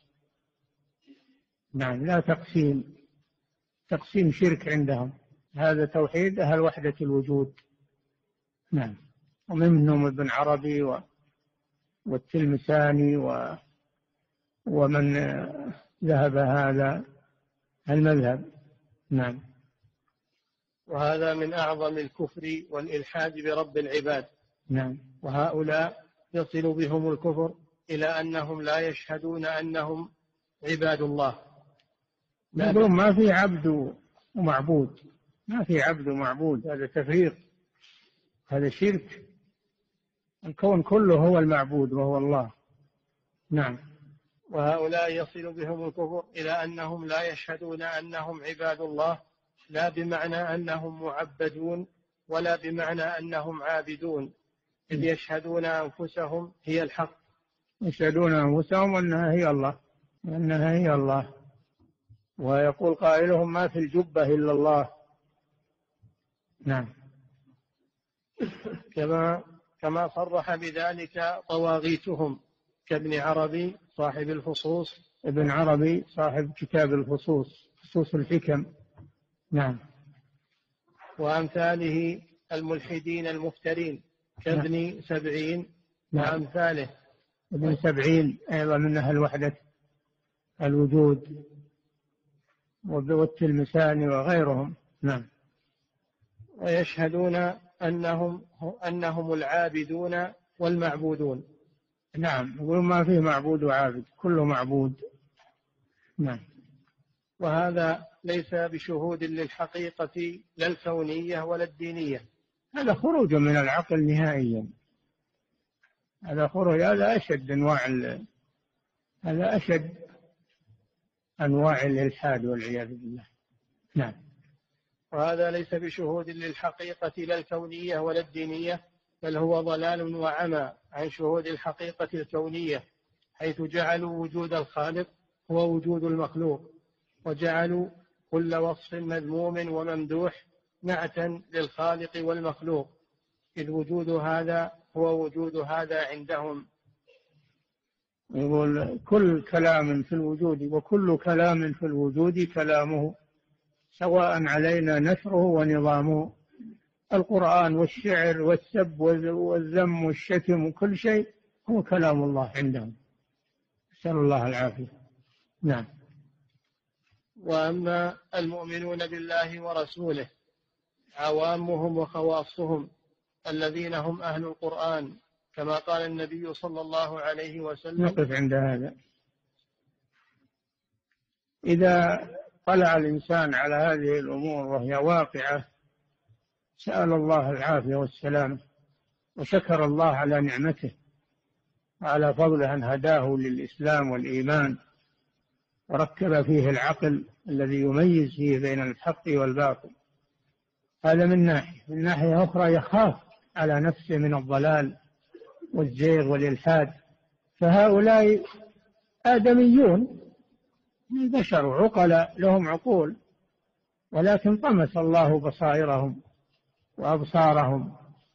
نعم. لا تقسيم، تقسيم شرك عندهم، هذا توحيد أهل وحدة الوجود. نعم. ومنهم ابن عربي و... والتلمساني و... ومن ذهب هذا المذهب. نعم. وهذا من أعظم الكفر والإلحاد برب العباد. نعم. وهؤلاء يصل بهم الكفر إلى أنهم لا يشهدون أنهم عباد الله. يقولون ما في عبد ومعبود، ما في عبد ومعبود، هذا تفريق، هذا شرك، الكون كله هو المعبود وهو الله. نعم. وهؤلاء يصل بهم الكفر إلى أنهم لا يشهدون أنهم عباد الله، لا بمعنى أنهم معبدون ولا بمعنى أنهم عابدون، إذ يشهدون أنفسهم هي الحق، يشهدون أنفسهم أنها هي الله، أنها هي الله. ويقول قائلهم ما في الجبة إلا الله. نعم. كما كما صرح بذلك طواغيتهم كابن عربي صاحب الفصوص. ابن عربي صاحب كتاب الفصوص، فصوص الحكم. نعم. وأمثاله الملحدين المفترين كابن نعم. سبعين. نعم. وأمثاله ابن سبعين أيضا من أهل وحدة الوجود، والتلمساني وغيرهم. نعم. ويشهدون أنهم أنهم العابدون والمعبودون. نعم. يقولون ما فيه معبود وعابد، كله معبود. نعم. وهذا ليس بشهود للحقيقة لا الكونية ولا الدينية، هذا خروج من العقل نهائيا، هذا خروج، هذا أشد أنواع ال... هذا أشد أنواع الإلحاد والعياذ بالله. نعم. وهذا ليس بشهود للحقيقة لا الكونية ولا الدينية، بل هو ضلال وعمى عن شهود الحقيقة الكونية، حيث جعلوا وجود الخالق هو وجود المخلوق، وجعلوا كل وصف مذموم وممدوح نعتا للخالق والمخلوق، إذ وجود هذا هو وجود هذا عندهم. يقول كل كلام في الوجود وكل كلام في الوجود كلامه، سواء علينا نشره ونظامه. القرآن والشعر والسب والذم والشتم وكل شيء هو كلام الله عندهم، نسأل الله العافية. نعم. وأما المؤمنون بالله ورسوله عوامهم وخواصهم الذين هم أهل القرآن، كما قال النبي صلى الله عليه وسلم. نقف عند هذا. إذا طلع الإنسان على هذه الأمور وهي واقعة سأل الله العافية والسلامة، وشكر الله على نعمته وعلى فضله أن هداه للإسلام والإيمان، وركب فيه العقل الذي يميز فيه بين الحق والباطل. هذا من ناحية. من ناحية أخرى يخاف على نفسه من الضلال والزيغ والإلحاد، فهؤلاء آدميون بشر عقلاء لهم عقول، ولكن طمس الله بصائرهم وأبصارهم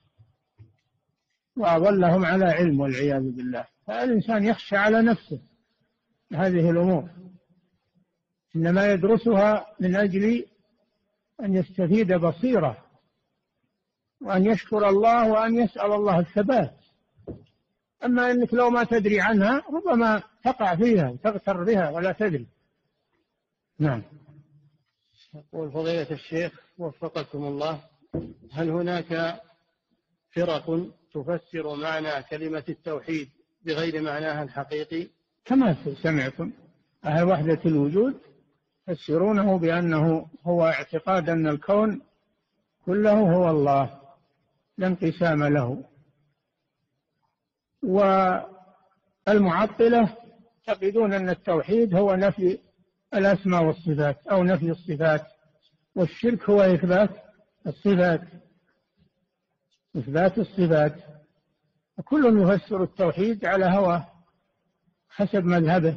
وأضلهم على علم والعياذ بالله. فالإنسان يخشى على نفسه هذه الأمور، إنما يدرسها من أجل أن يستفيد بصيرة، وأن يشكر الله، وأن يسأل الله الثبات. أما أنك لو ما تدري عنها ربما تقع فيها وتغتر بها ولا تدري. نعم. يقول فضيلة الشيخ وفقكم الله: هل هناك فرق تفسر معنى كلمة التوحيد بغير معناها الحقيقي؟ كما سمعتم أهل وحدة الوجود يفسرونه بأنه هو اعتقاد أن الكون كله هو الله لا انقسام له. والمعطلة يعتقدون أن التوحيد هو نفي الأسماء والصفات أو نفي الصفات، والشرك هو إثبات الصفات إثبات الصفات. وكل يفسر التوحيد على هواه حسب مذهبه.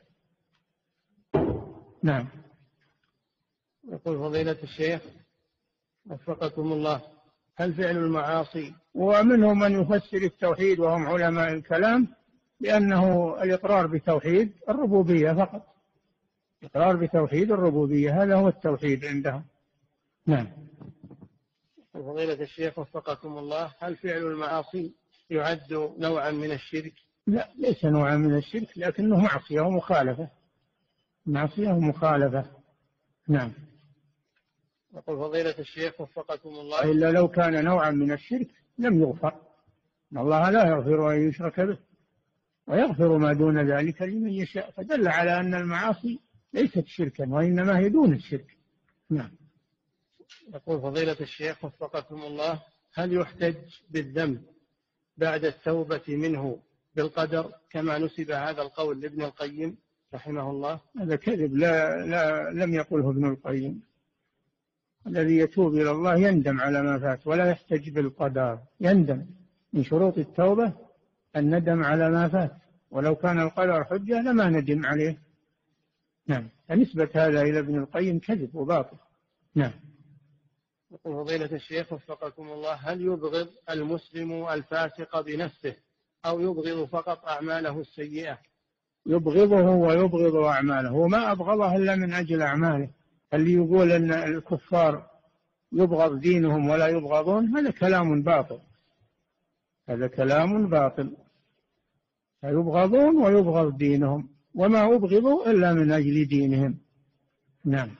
نعم. يقول فضيلة الشيخ وفقكم الله: هل فعل المعاصي؟ ومنهم من يفسر التوحيد وهم علماء الكلام لأنه الإقرار بتوحيد الربوبية فقط، إقرار بتوحيد الربوبية، هذا هو التوحيد عندهم. نعم. فضيلة الشيخ وفقكم الله: هل فعل المعاصي يعد نوعا من الشرك؟ لا، ليس نوعا من الشرك، لكنه معصية ومخالفة، معصية ومخالفة. نعم. يقول فضيلة الشيخ وفقكم الله: إلا لو كان نوعا من الشرك لم يغفر، إن الله لا يغفر أن يشرك به ويغفر ما دون ذلك لمن يشاء، فدل على أن المعاصي ليست شركا وإنما هي دون الشرك. نعم. يقول فضيلة الشيخ وفقكم الله: هل يحتج بالذنب بعد التوبة منه بالقدر كما نسب هذا القول لابن القيم رحمه الله؟ هذا كذب، لا, لا لم يقله ابن القيم. الذي يتوب إلى الله يندم على ما فات ولا يحتج بالقدر، يندم. من شروط التوبة الندم على ما فات، ولو كان القدر حجة لما ندم عليه. نعم. فنسبة هذا إلى ابن القيم كذب وباطل. نعم. يقول فضيلة الشيخ وفقكم الله: هل يبغض المسلم الفاسق بنفسه أو يبغض فقط أعماله السيئة؟ يبغضه ويبغض أعماله، وما أبغضه إلا من أجل أعماله. اللي يقول أن الكفار يبغض دينهم ولا يبغضون هذا كلام باطل، هذا كلام باطل. فيبغضون ويبغض دينهم، وما أبغضوا إلا من أجل دينهم. نعم.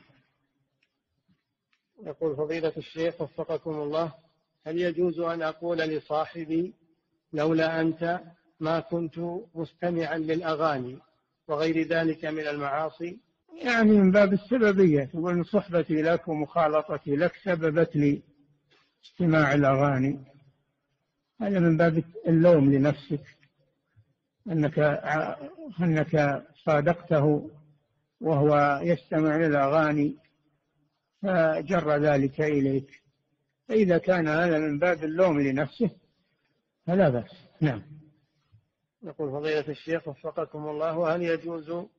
يقول فضيلة الشيخ وفقكم الله: هل يجوز أن أقول لصاحبي لولا أنت ما كنت مستمعا للأغاني وغير ذلك من المعاصي؟ يعني من باب السببية، تقول صحبتي لك ومخالطتي لك سببت لي استماع الأغاني، هذا من باب اللوم لنفسك أنك أنك صادقته وهو يستمع للأغاني فجر ذلك إليك. فإذا كان هذا من باب اللوم لنفسه فلا بأس. نعم. يقول فضيلة الشيخ وفقكم الله: وهل يجوز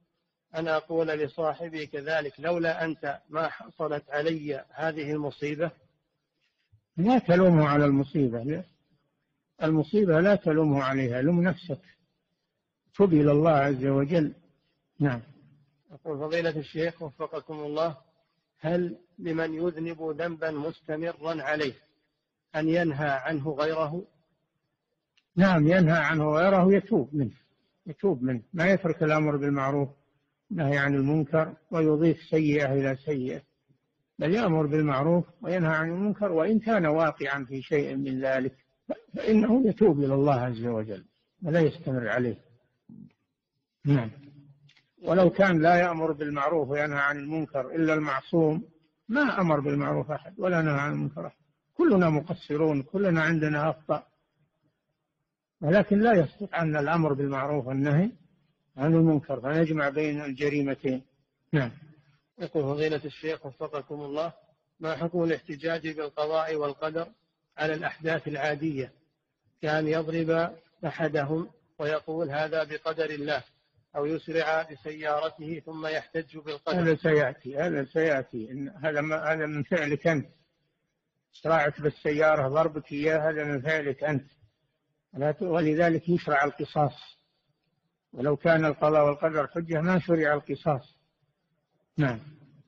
أن أقول لصاحبي كذلك لولا أنت ما حصلت علي هذه المصيبة؟ لا تلومه على المصيبة، لا. المصيبة لا تلومه عليها، لوم نفسك، تب إلى الله عز وجل. نعم. يقول فضيلة الشيخ وفقكم الله، هل لمن يذنب ذنبا مستمرا عليه أن ينهى عنه غيره؟ نعم، ينهى عنه غيره، يتوب منه، يتوب منه، ما يترك الأمر بالمعروف نهي عن المنكر ويضيف سيئة إلى سيئة، بل يأمر بالمعروف وينهى عن المنكر، وإن كان واقعا في شيء من ذلك فإنه يتوب إلى الله عز وجل ولا يستمر عليه. نعم. ولو كان لا يأمر بالمعروف وينهى عن المنكر إلا المعصوم ما أمر بالمعروف أحد ولا نهى عن المنكر أحد، كلنا مقصرون، كلنا عندنا أخطاء، ولكن لا يسقط عنا الأمر بالمعروف والنهي عن المنكر، فنجمع بين الجريمتين. نعم. يقول فضيلة الشيخ وفقكم الله، ما حكم الاحتجاج بالقضاء والقدر على الأحداث العادية، كان يضرب أحدهم ويقول هذا بقدر الله، أو يسرع بسيارته ثم يحتج بالقدر؟ هذا سيأتي، هذا سيأتي إن هذا ما هذا من فعلك أنت، إسراعك بالسيارة ضربك إياه هذا من فعلك أنت، ولذلك يشرع القصاص، ولو كان القضاء والقدر حجة ما شرع القصاص. نعم.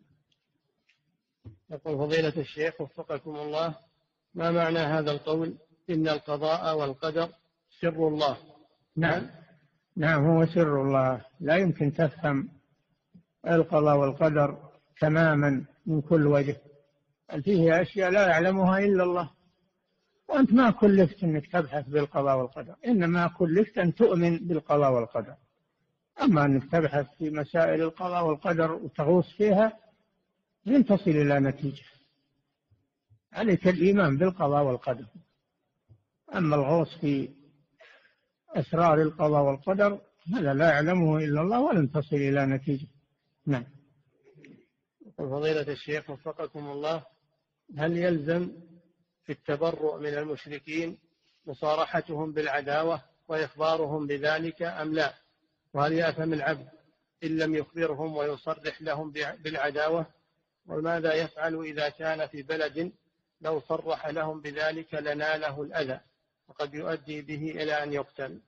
يقول فضيلة الشيخ وفقكم الله، ما معنى هذا القول إن القضاء والقدر سر الله؟ نعم. نعم، هو سر الله، لا يمكن تفهم القضاء والقدر تماما من كل وجه، بل فيه أشياء لا يعلمها إلا الله، وأنت ما كلفت أنك تبحث بالقضاء والقدر، إنما كلفت أن تؤمن بالقضاء والقدر، أما أنك تبحث في مسائل القضاء والقدر وتغوص فيها لن تصل إلى نتيجة، عليك الإيمان بالقضاء والقدر، أما الغوص في أسرار القضاء والقدر هذا لا يعلمه إلا الله ولن تصل إلى نتيجة. نعم. فضيلة الشيخ وفقكم الله، هل يلزم في التبرؤ من المشركين مصارحتهم بالعداوة وإخبارهم بذلك أم لا؟ وهل يأثم العبد إن لم يخبرهم ويصرح لهم بالعداوة؟ وماذا يفعل إذا كان في بلد لو صرح لهم بذلك لناله الأذى وقد يؤدي به إلى أن يقتل؟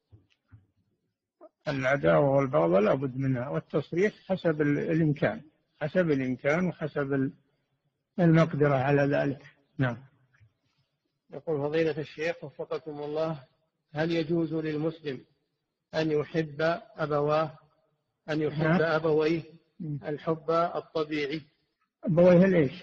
العداوة والبغض لا بد منها، والتصريح حسب الإمكان، حسب الإمكان وحسب المقدرة على ذلك. نعم. يقول فضيلة الشيخ وفقكم الله، هل يجوز للمسلم أن يحب أبواه أن يحب نعم. أبويه الحب الطبيعي؟ أبويه ليش؟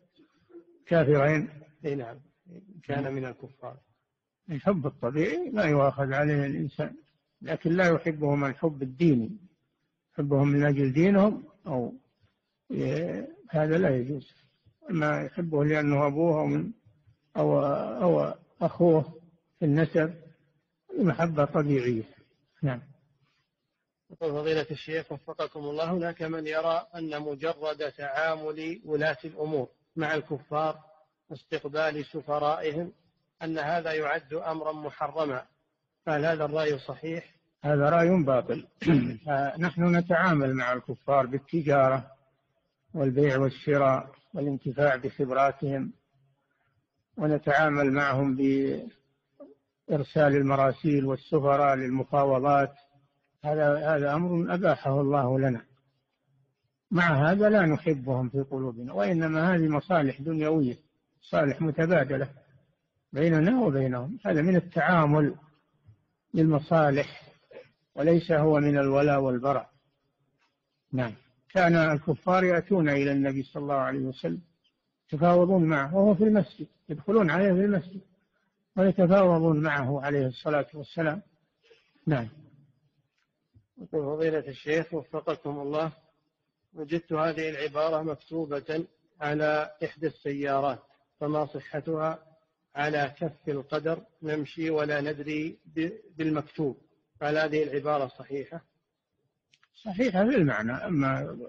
كافرين؟ اي نعم، كان من الكفار. الحب الطبيعي لا يؤاخذ عليه الإنسان، لكن لا يحبهم الحب الديني، يحبهم من أجل دينهم أو هذا لا يجوز، ما يحبه لأنه أبوه أو, من أو, أو أخوه في النسب، المحبة طبيعية. نعم. يقول فضيلة الشيخ وفقكم الله، هناك من يرى أن مجرد تعامل ولاة الأمور مع الكفار واستقبال سفرائهم أن هذا يعد أمرا محرما، فهل هذا الرأي صحيح؟ هذا رأي باطل. نحن نتعامل مع الكفار بالتجارة والبيع والشراء والانتفاع بخبراتهم، ونتعامل معهم بإرسال المراسيل والسفراء للمفاوضات، هذا هذا أمر أباحه الله لنا، مع هذا لا نحبهم في قلوبنا، وإنما هذه مصالح دنيوية، صالح متبادلة بيننا وبينهم، هذا من التعامل للمصالح وليس هو من الولاء والبراء. نعم. كان الكفار يأتون إلى النبي صلى الله عليه وسلم يتفاوضون معه وهو في المسجد، يدخلون عليه في المسجد ويتفاوضون معه عليه الصلاة والسلام. نعم. يقول فضيلة الشيخ وفقكم الله، وجدت هذه العبارة مكتوبة على إحدى السيارات، فما صحتها؟ على كف القدر نمشي ولا ندري بالمكتوب، هل هذه العبارة صحيحة؟ صحيحة بالمعنى، أما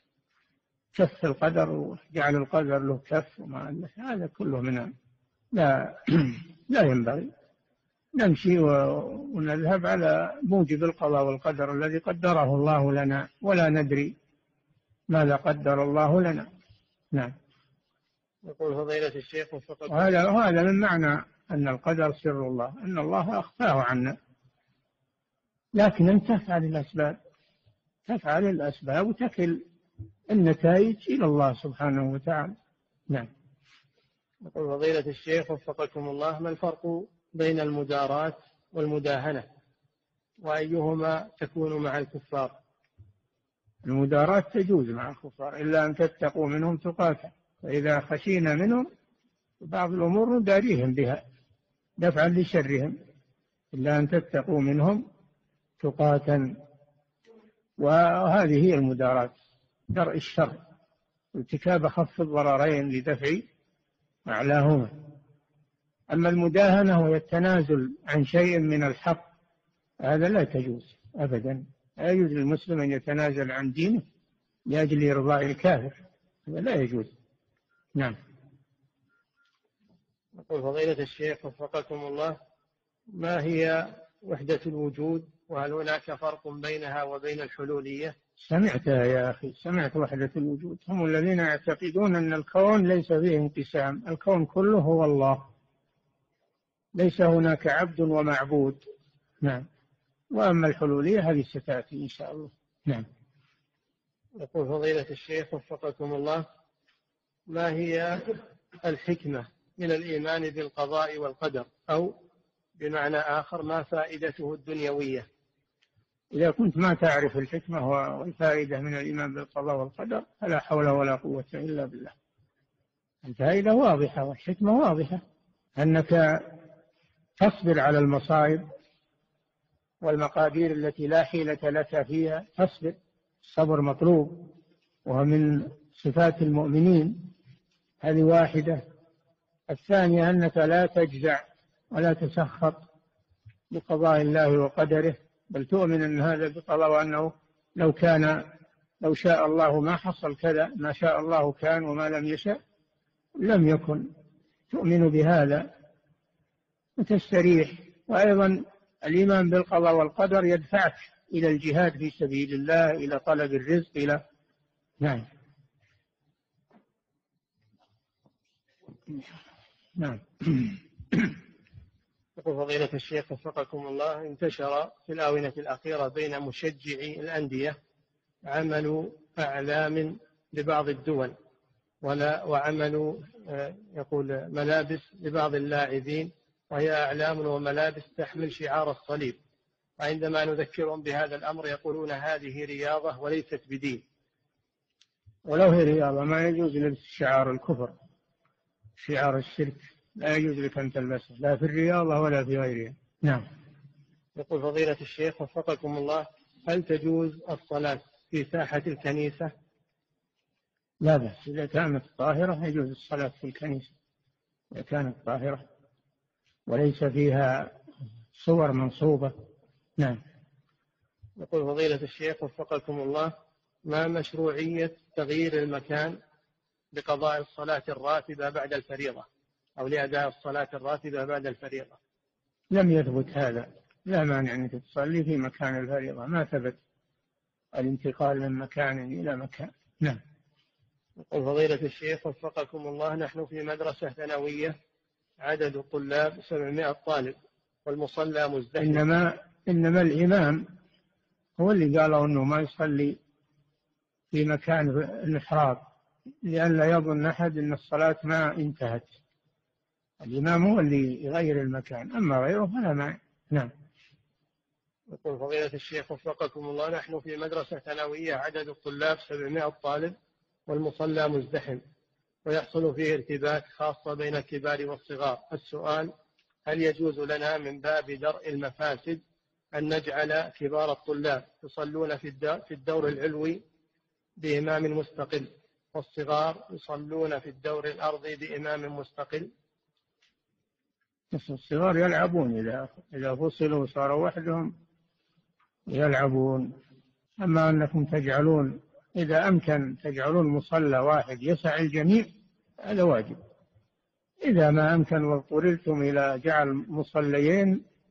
كف القدر وجعل القدر له كف وما هذا كله من لا لا ينبغي، نمشي ونذهب على موجب القضاء والقدر الذي قدره الله لنا، ولا ندري ماذا قدر الله لنا. نعم. يقول فضيلة الشيخ وفقكم. وهذا هذا من معنى أن القدر سر الله، أن الله أخفاه عنا، لكن أن تفعل الأسباب، تفعل الأسباب وتكل النتائج إلى الله سبحانه وتعالى. نعم. يقول فضيلة الشيخ وفقكم الله: ما الفرق بين المداراة والمداهنة، وأيهما تكون مع الكفار؟ المداراة تجوز مع الكفار إلا أن تتقوا منهم تقاتا، فإذا خشينا منهم بعض الأمور نداريهم بها دفعا لشرهم، إلا أن تتقوا منهم تقاتا. وهذه هي المداراة، درء الشر، ارتكاب أخف الضررين لدفع أعلاهما. أما المداهنة وهي التنازل عن شيء من الحق، هذا لا تجوز أبدا، لا يجوز للمسلم أن يتنازل عن دينه لأجل إرضاء الكافر، هذا لا يجوز. نعم. يقول فضيلة الشيخ وفقكم الله: ما هي وحدة الوجود، وهل هناك فرق بينها وبين الحلولية؟ سمعتها يا أخي، سمعت وحدة الوجود، هم الذين يعتقدون أن الكون ليس فيه انقسام، الكون كله هو الله، ليس هناك عبد ومعبود. نعم. وأما الحلولية هذه ستأتي إن شاء الله. نعم. يقول فضيلة الشيخ وفقكم الله: ما هي الحكمة من الإيمان بالقضاء والقدر، أو بمعنى آخر ما فائدته الدنيوية؟ إذا كنت ما تعرف الحكمة والفائدة من الإيمان بالقضاء والقدر فلا حول ولا قوة إلا بالله. الفائدة واضحة والحكمة واضحة، أنك تصبر على المصائب والمقادير التي لا حيلة لك فيها، تصبر، الصبر مطلوب وهو من صفات المؤمنين، هذه واحدة. الثانية أنك لا تجزع ولا تسخط بقضاء الله وقدره، بل تؤمن أن هذا بقضاء، وأنه لو كان لو شاء الله ما حصل كذا، ما شاء الله كان وما لم يشاء لم يكن، تؤمن بهذا وتستريح. وأيضا الإيمان بالقضاء والقدر يدفعك إلى الجهاد في سبيل الله، إلى طلب الرزق، إلى نعم. نعم. يقول فضيلة الشيخ وفقكم الله: انتشر في الآونة الأخيرة بين مشجعي الأندية عمل أعلام لبعض الدول، ولا وعمل يقول ملابس لبعض اللاعبين، وهي أعلام وملابس تحمل شعار الصليب، وعندما نذكرهم بهذا الأمر يقولون هذه رياضة وليست بدين. ولو هي رياضة ما يجوز لبس شعار الكفر، شعار الشرك لا يجوز لك أن تلبسه، لا في الرياضة ولا في غيرها. نعم. يقول فضيلة الشيخ وفقكم الله: هل تجوز الصلاة في ساحة الكنيسة؟ لا بأس، إذا كانت طاهرة يجوز الصلاة في الكنيسة، إذا كانت طاهرة وليس فيها صور منصوبة. نعم. يقول فضيلة الشيخ وفقكم الله: ما مشروعية تغيير المكان لقضاء الصلاة الراتبة بعد الفريضة، أو لأداء الصلاة الراتبة بعد الفريضة؟ لم يثبت هذا، لا مانع أنك تصلي في مكان الفريضة، ما ثبت الانتقال من مكان إلى مكان. نعم. يقول فضيلة الشيخ وفقكم الله: نحن في مدرسة ثانوية عدد الطلاب سبعمائة طالب والمصلى مزدحم. إنما إنما الإمام هو اللي قالوا أنه ما يصلي في مكان المحراب، لئلا يظن أحد أن الصلاة ما انتهت. الإمام هو اللي يغير المكان، أما غيره فلا معنى. نعم. يقول فضيلة الشيخ وفقكم الله: نحن في مدرسة ثانوية عدد الطلاب سبعمائة طالب والمصلى مزدحم، ويحصل فيه ارتباك خاصة بين الكبار والصغار. السؤال: هل يجوز لنا من باب درء المفاسد أن نجعل كبار الطلاب يصلون في الدور العلوي بإمام مستقل، والصغار يصلون في الدور الأرضي بإمام مستقل؟ الصغار يلعبون، إذا إذا فصلوا صاروا وحدهم يلعبون. أما أنكم تجعلون، إذا أمكن تجعلون مصلى واحد يسع الجميع هذا واجب. إذا ما أمكن واضطررتم إلى جعل مصليين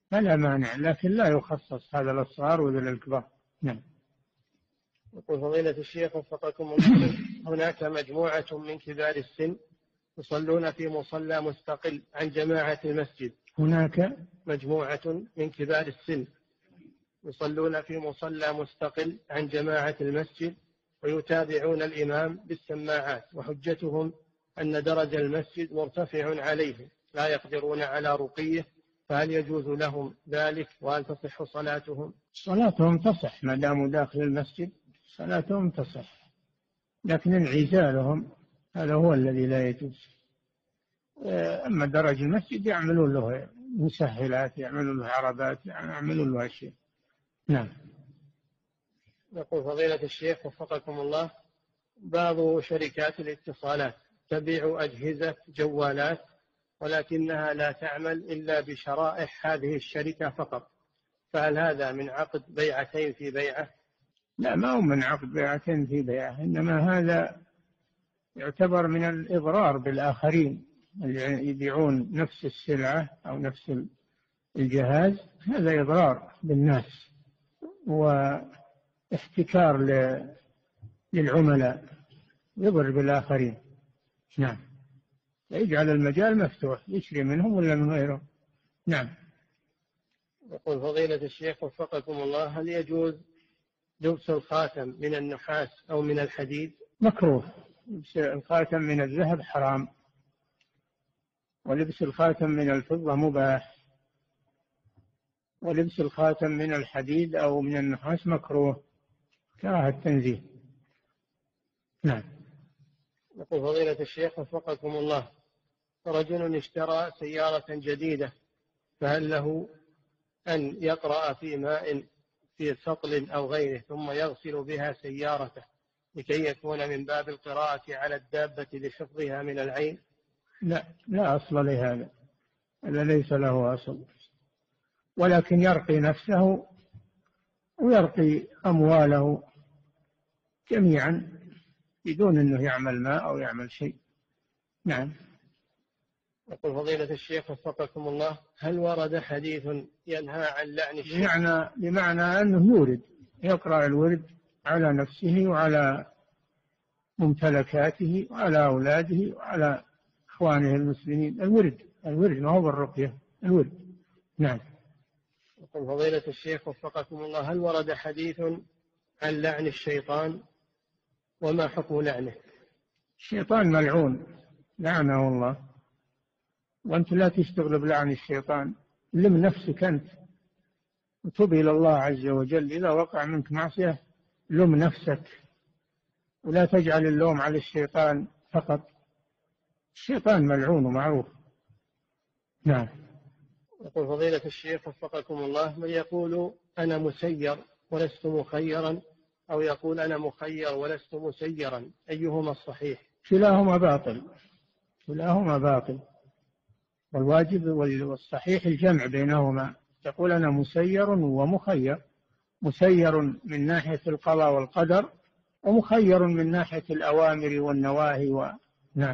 فلا مانع، لكن لا يخصص هذا للصغار ولا للكبار. نعم. يقول فضيلة الشيخ وفقكم الله، هناك مجموعة من كبار السن يصلون في مصلى مستقل عن جماعة المسجد. هناك مجموعة من كبار السن يصلون في مصلى مستقل عن جماعة المسجد ويتابعون الإمام بالسماعات، وحجتهم أن درج المسجد مرتفع عليهم لا يقدرون على رقيه، فهل يجوز لهم ذلك وهل تصح صلاتهم؟ صلاتهم تصح ما داموا داخل المسجد، صلاتهم تصح، لكن انعزالهم هذا هو الذي لا يجوز. أما درج المسجد يعملون له مسهلات، يعملون له عربات، يعملون له أشياء. نعم. يقول فضيلة الشيخ وفقكم الله، بعض شركات الاتصالات تبيع أجهزة جوالات ولكنها لا تعمل إلا بشرائح هذه الشركة فقط، فهل هذا من عقد بيعتين في بيعة؟ لا، ما هو من عقد بيعتين في بيعة، إنما هذا يعتبر من الإضرار بالآخرين اللي يبيعون نفس السلعة أو نفس الجهاز، هذا إضرار بالناس واحتكار للعملاء، يضر بالآخرين. نعم. يجعل المجال مفتوح، يشري منهم ولا من غيرهم. نعم. يقول فضيلة الشيخ وفقكم الله، هل يجوز لبس الخاتم من النحاس أو من الحديد؟ مكروه. لبس الخاتم من الذهب حرام، ولبس الخاتم من الفضة مباح، ولبس الخاتم من الحديد أو من النحاس مكروه كراهة التنزيه. نعم. يقول فضيلة الشيخ وفقكم الله، رجل اشترى سيارة جديدة، فهل له أن يقرأ في ماء في سطل أو غيره ثم يغسل بها سيارته لكي يكون من باب القراءة على الدابة لحفظها من العين؟ لا، لا أصل لهذا، هذا ليس له أصل، ولكن يرقي نفسه ويرقي أمواله جميعا بدون أنه يعمل ماء أو يعمل شيء. نعم. يقول فضيلة الشيخ وفقكم الله، هل ورد حديث ينهى عن لعن الشيخ؟ بمعنى, بمعنى أنه يورد يقرأ الورد على نفسه وعلى ممتلكاته وعلى أولاده وعلى إخوانه المسلمين. الورد الورد ما هو بالرقية، الورد. نعم. يقول فضيلة الشيخ وفقكم الله، هل ورد حديث عن لعن الشيطان وما حكم لعنه؟ الشيطان ملعون لعنه الله، وأنت لا تشتغل بلعن الشيطان، لم نفسك أنت وتب إلى الله عز وجل. إذا وقع منك معصية لم نفسك، ولا تجعل اللوم على الشيطان فقط، الشيطان ملعون ومعروف. نعم. يقول فضيلة الشيخ وفقكم الله، من يقول أنا مسير ولست مخيرا، أو يقول أنا مخير ولست مسيرا، أيهما الصحيح؟ كلاهما باطل، كلاهما باطل، والواجب والصحيح الجمع بينهما. تقول أنا مسير ومخير، مسير من ناحية القضاء والقدر، ومخير من ناحية الأوامر والنواهي و... نعم.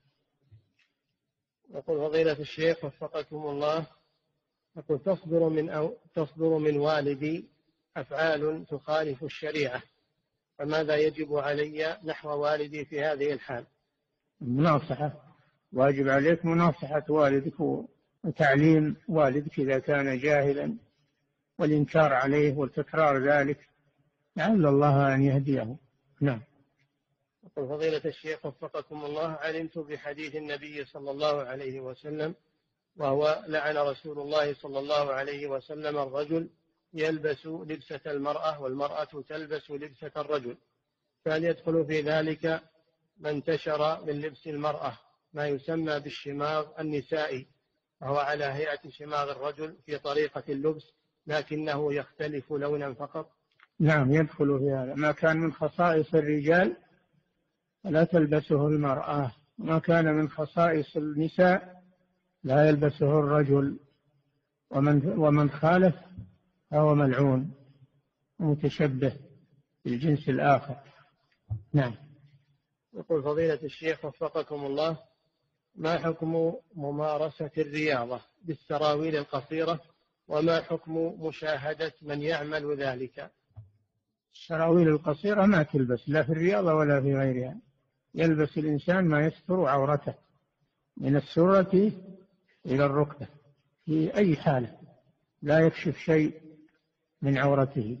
يقول فضيلة الشيخ وفقكم الله، يقول تصدر من أو تصدر من والدي أفعال تخالف الشريعة، فماذا يجب علي نحو والدي في هذه الحال؟ مناصحة، واجب عليك مناصحة والدك وتعليم والدك إذا كان جاهلا، والإنكار عليه وتكرار ذلك، لعل الله أن يهديه. نعم. يقول فضيلة الشيخ وفقكم الله، علمت بحديث النبي صلى الله عليه وسلم وهو لعن رسول الله صلى الله عليه وسلم الرجل يلبس لبسة المرأة والمرأة تلبس لبسة الرجل، فهل يدخل في ذلك ما انتشر من لبس المرأة ما يسمى بالشماغ النسائي، وهو على هيئة شماغ الرجل في طريقة اللبس لكنه يختلف لونا فقط؟ نعم، يدخل في هذا. ما كان من خصائص الرجال لا تلبسه المرأة، ما كان من خصائص النساء لا يلبسه الرجل، ومن, ومن خالف فهو ملعون متشبه بالجنس الآخر. نعم. يقول فضيلة الشيخ وفقكم الله، ما حكم ممارسة الرياضة بالسراويل القصيرة وما حكم مشاهدة من يعمل ذلك؟ السراويل القصيرة ما تلبس لا في الرياضة ولا في غيرها، يلبس الإنسان ما يستر عورته من السرة إلى الركبة في أي حالة، لا يكشف شيء من عورته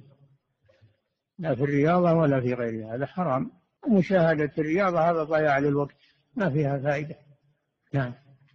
لا في الرياضة ولا في غيرها، هذا حرام. ومشاهدة الرياضة هذا ضياع للوقت ما فيها فائدة. نعم.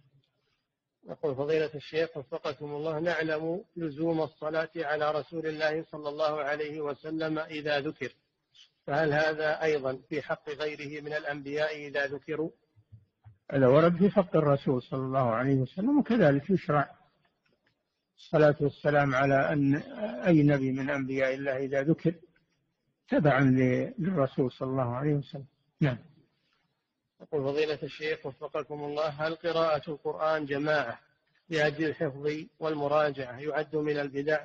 يقول فضيلة الشيخ وفقكم الله، نعلم لزوم الصلاة على رسول الله صلى الله عليه وسلم إذا ذكر، فهل هذا أيضا في حق غيره من الأنبياء إذا ذكروا؟ هذا ورد في حق الرسول صلى الله عليه وسلم، وكذلك يشرع الصلاة والسلام على أن أي نبي من أنبياء الله إذا ذكر تبعا للرسول صلى الله عليه وسلم. نعم. يقول فضيلة الشيخ وفقكم الله، هل قراءة القرآن جماعة لأجل الحفظ والمراجعة يعد من البدع؟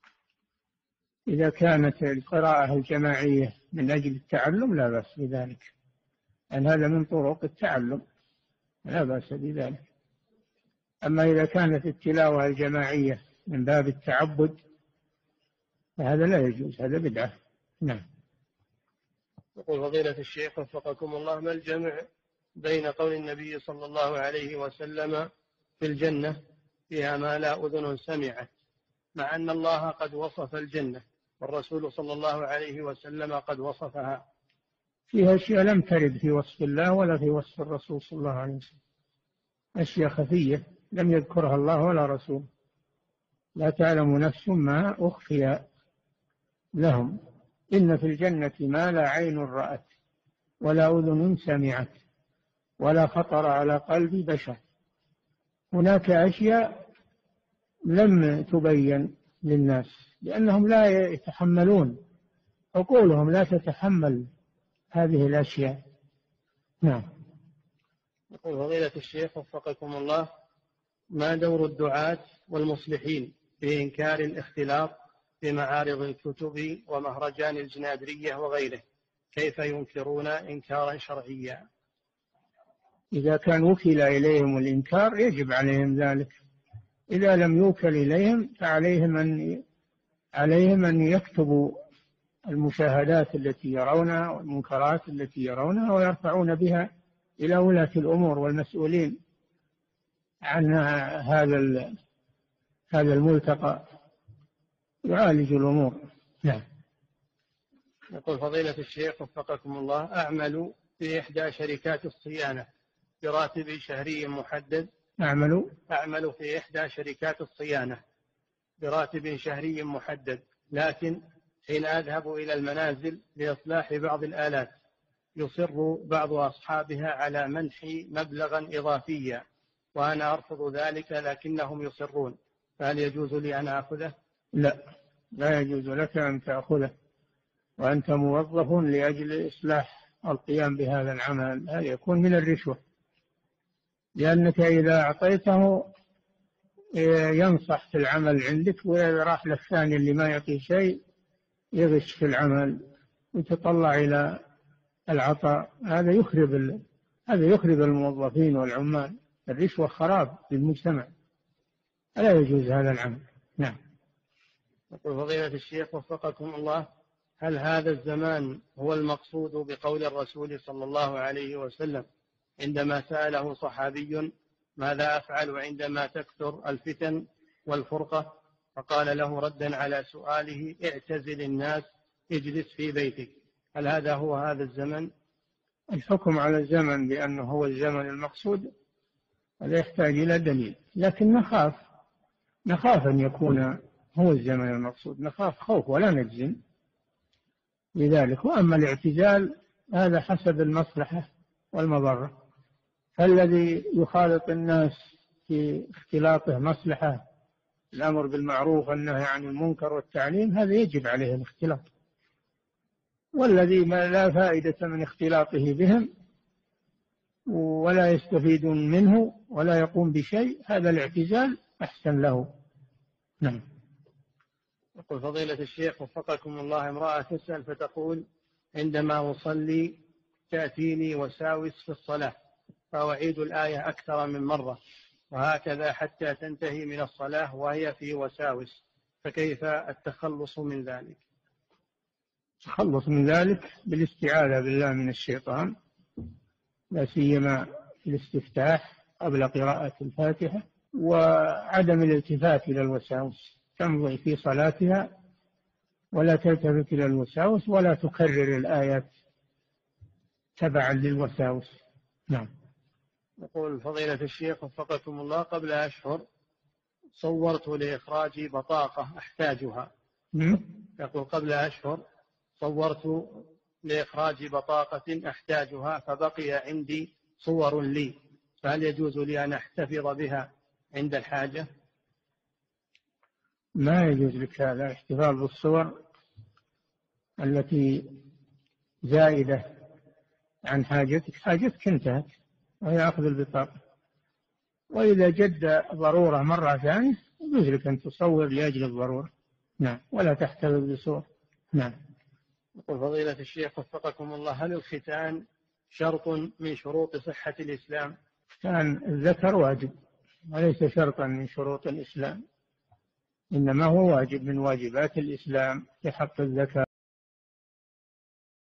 إذا كانت القراءة الجماعية من أجل التعلم لا بأس بذلك، أن هذا من طرق التعلم لا بأس بذلك. أما إذا كانت التلاوة الجماعية من باب التعبد فهذا لا يجوز، هذا بدعة. نعم. يقول فضيلة الشيخ وفقكم الله، ما الجمع بين قول النبي صلى الله عليه وسلم في الجنة فيها ما لا أذن سمعت، مع أن الله قد وصف الجنة والرسول صلى الله عليه وسلم قد وصفها؟ فيها أشياء لم ترد في وصف الله ولا في وصف الرسول صلى الله عليه وسلم، أشياء خفية لم يذكرها الله ولا رسول، لا تعلم نفس ما أخفي لهم، إن في الجنة ما لا عين رأت ولا أذن سمعت ولا خطر على قلب بشر. هناك أشياء لم تبين للناس لأنهم لا يتحملون، عقولهم لا تتحمل هذه الأشياء. نعم. يقول فضيلة الشيخ وفقكم الله، ما دور الدعاة والمصلحين في إنكار الاختلاط في معارض الكتب ومهرجان الجنادرية وغيره؟ كيف ينكرون إنكارا شرعيا؟ إذا كان وكل إليهم الإنكار يجب عليهم ذلك، إذا لم يوكل إليهم فعليهم أن عليهم أن يكتبوا المشاهدات التي يرونها والمنكرات التي يرونها ويرفعون بها إلى ولاة الأمور والمسؤولين عن هذا هذا الملتقى، يعالج الأمور. نعم. يقول فضيلة الشيخ وفقكم الله، أعمل في إحدى شركات الصيانة براتب شهري محدد. أعمل أعمل في إحدى شركات الصيانة براتب شهري محدد، لكن حين أذهب إلى المنازل لإصلاح بعض الآلات يصر بعض أصحابها على منح مبلغا إضافيا وأنا أرفض ذلك لكنهم يصرون، فهل يجوز لي أن أخذه؟ لا، لا يجوز لك أن تأخذه، وأنت موظف لأجل إصلاح القيام بهذا العمل، هذا يكون من الرشوة، لأنك إذا أعطيته ينصح في العمل عندك، وإذا راح للثاني اللي ما يعطي شيء يغش في العمل ويتطلع إلى العطاء، هذا يخرب ال... هذا يخرب الموظفين والعمال، الرشوة خراب للمجتمع، لا يجوز هذا العمل. نعم. يقول فضيلة الشيخ وفقكم الله، هل هذا الزمان هو المقصود بقول الرسول صلى الله عليه وسلم عندما سأله صحابي ماذا أفعل عندما تكثر الفتن والفرقة، فقال له ردا على سؤاله اعتزل الناس اجلس في بيتك، هل هذا هو هذا الزمن؟ الحكم على الزمن بأنه هو الزمن المقصود هذا يحتاج إلى دليل، لكن نخاف نخاف أن يكون هو الزمن المقصود، نخاف خوف ولا نجزم لذلك. وأما الاعتزال هذا حسب المصلحة والمضرة، فالذي يخالط الناس في اختلاطه مصلحة الأمر بالمعروف والنهي عن المنكر والتعليم هذا يجب عليه الاختلاط، والذي ما لا فائدة من اختلاطه بهم ولا يستفيدون منه ولا يقوم بشيء هذا الاعتزال أحسن له. نعم. يقول فضيلة الشيخ وفقكم الله، امرأة تسأل فتقول عندما أصلي تأتيني وساوس في الصلاة فأعيد الآية أكثر من مرة وهكذا حتى تنتهي من الصلاة وهي في وساوس، فكيف التخلص من ذلك؟ التخلص من ذلك بالاستعاذة بالله من الشيطان، لا سيما في الاستفتاح قبل قراءة الفاتحة، وعدم الالتفات إلى الوساوس، تمضي في صلاتها ولا تلتفت إلى الوساوس ولا تكرر الآيات تبعا للوساوس. نعم. يقول فضيلة الشيخ وفقكم الله، قبل أشهر صورت لإخراج بطاقة أحتاجها. يقول قبل أشهر صورت لإخراج بطاقة أحتاجها فبقي عندي صور لي، فهل يجوز لي أن أحتفظ بها عند الحاجة؟ ما يجوز لك هذا، احتفاظ بالصور التي زائدة عن حاجتك، حاجتك انتهت وهي أخذ البطاقة. وإذا جد ضرورة مرة ثانية يجوز لك أن تصور لأجل الضرورة. نعم، ولا تحتفظ بصور. نعم. يقول فضيلة الشيخ وفقكم الله، هل الختان شرط من شروط صحة الإسلام؟ ختان الذكر واجب وليس شرطا من شروط الإسلام، إنما هو واجب من واجبات الإسلام في حق الذكر.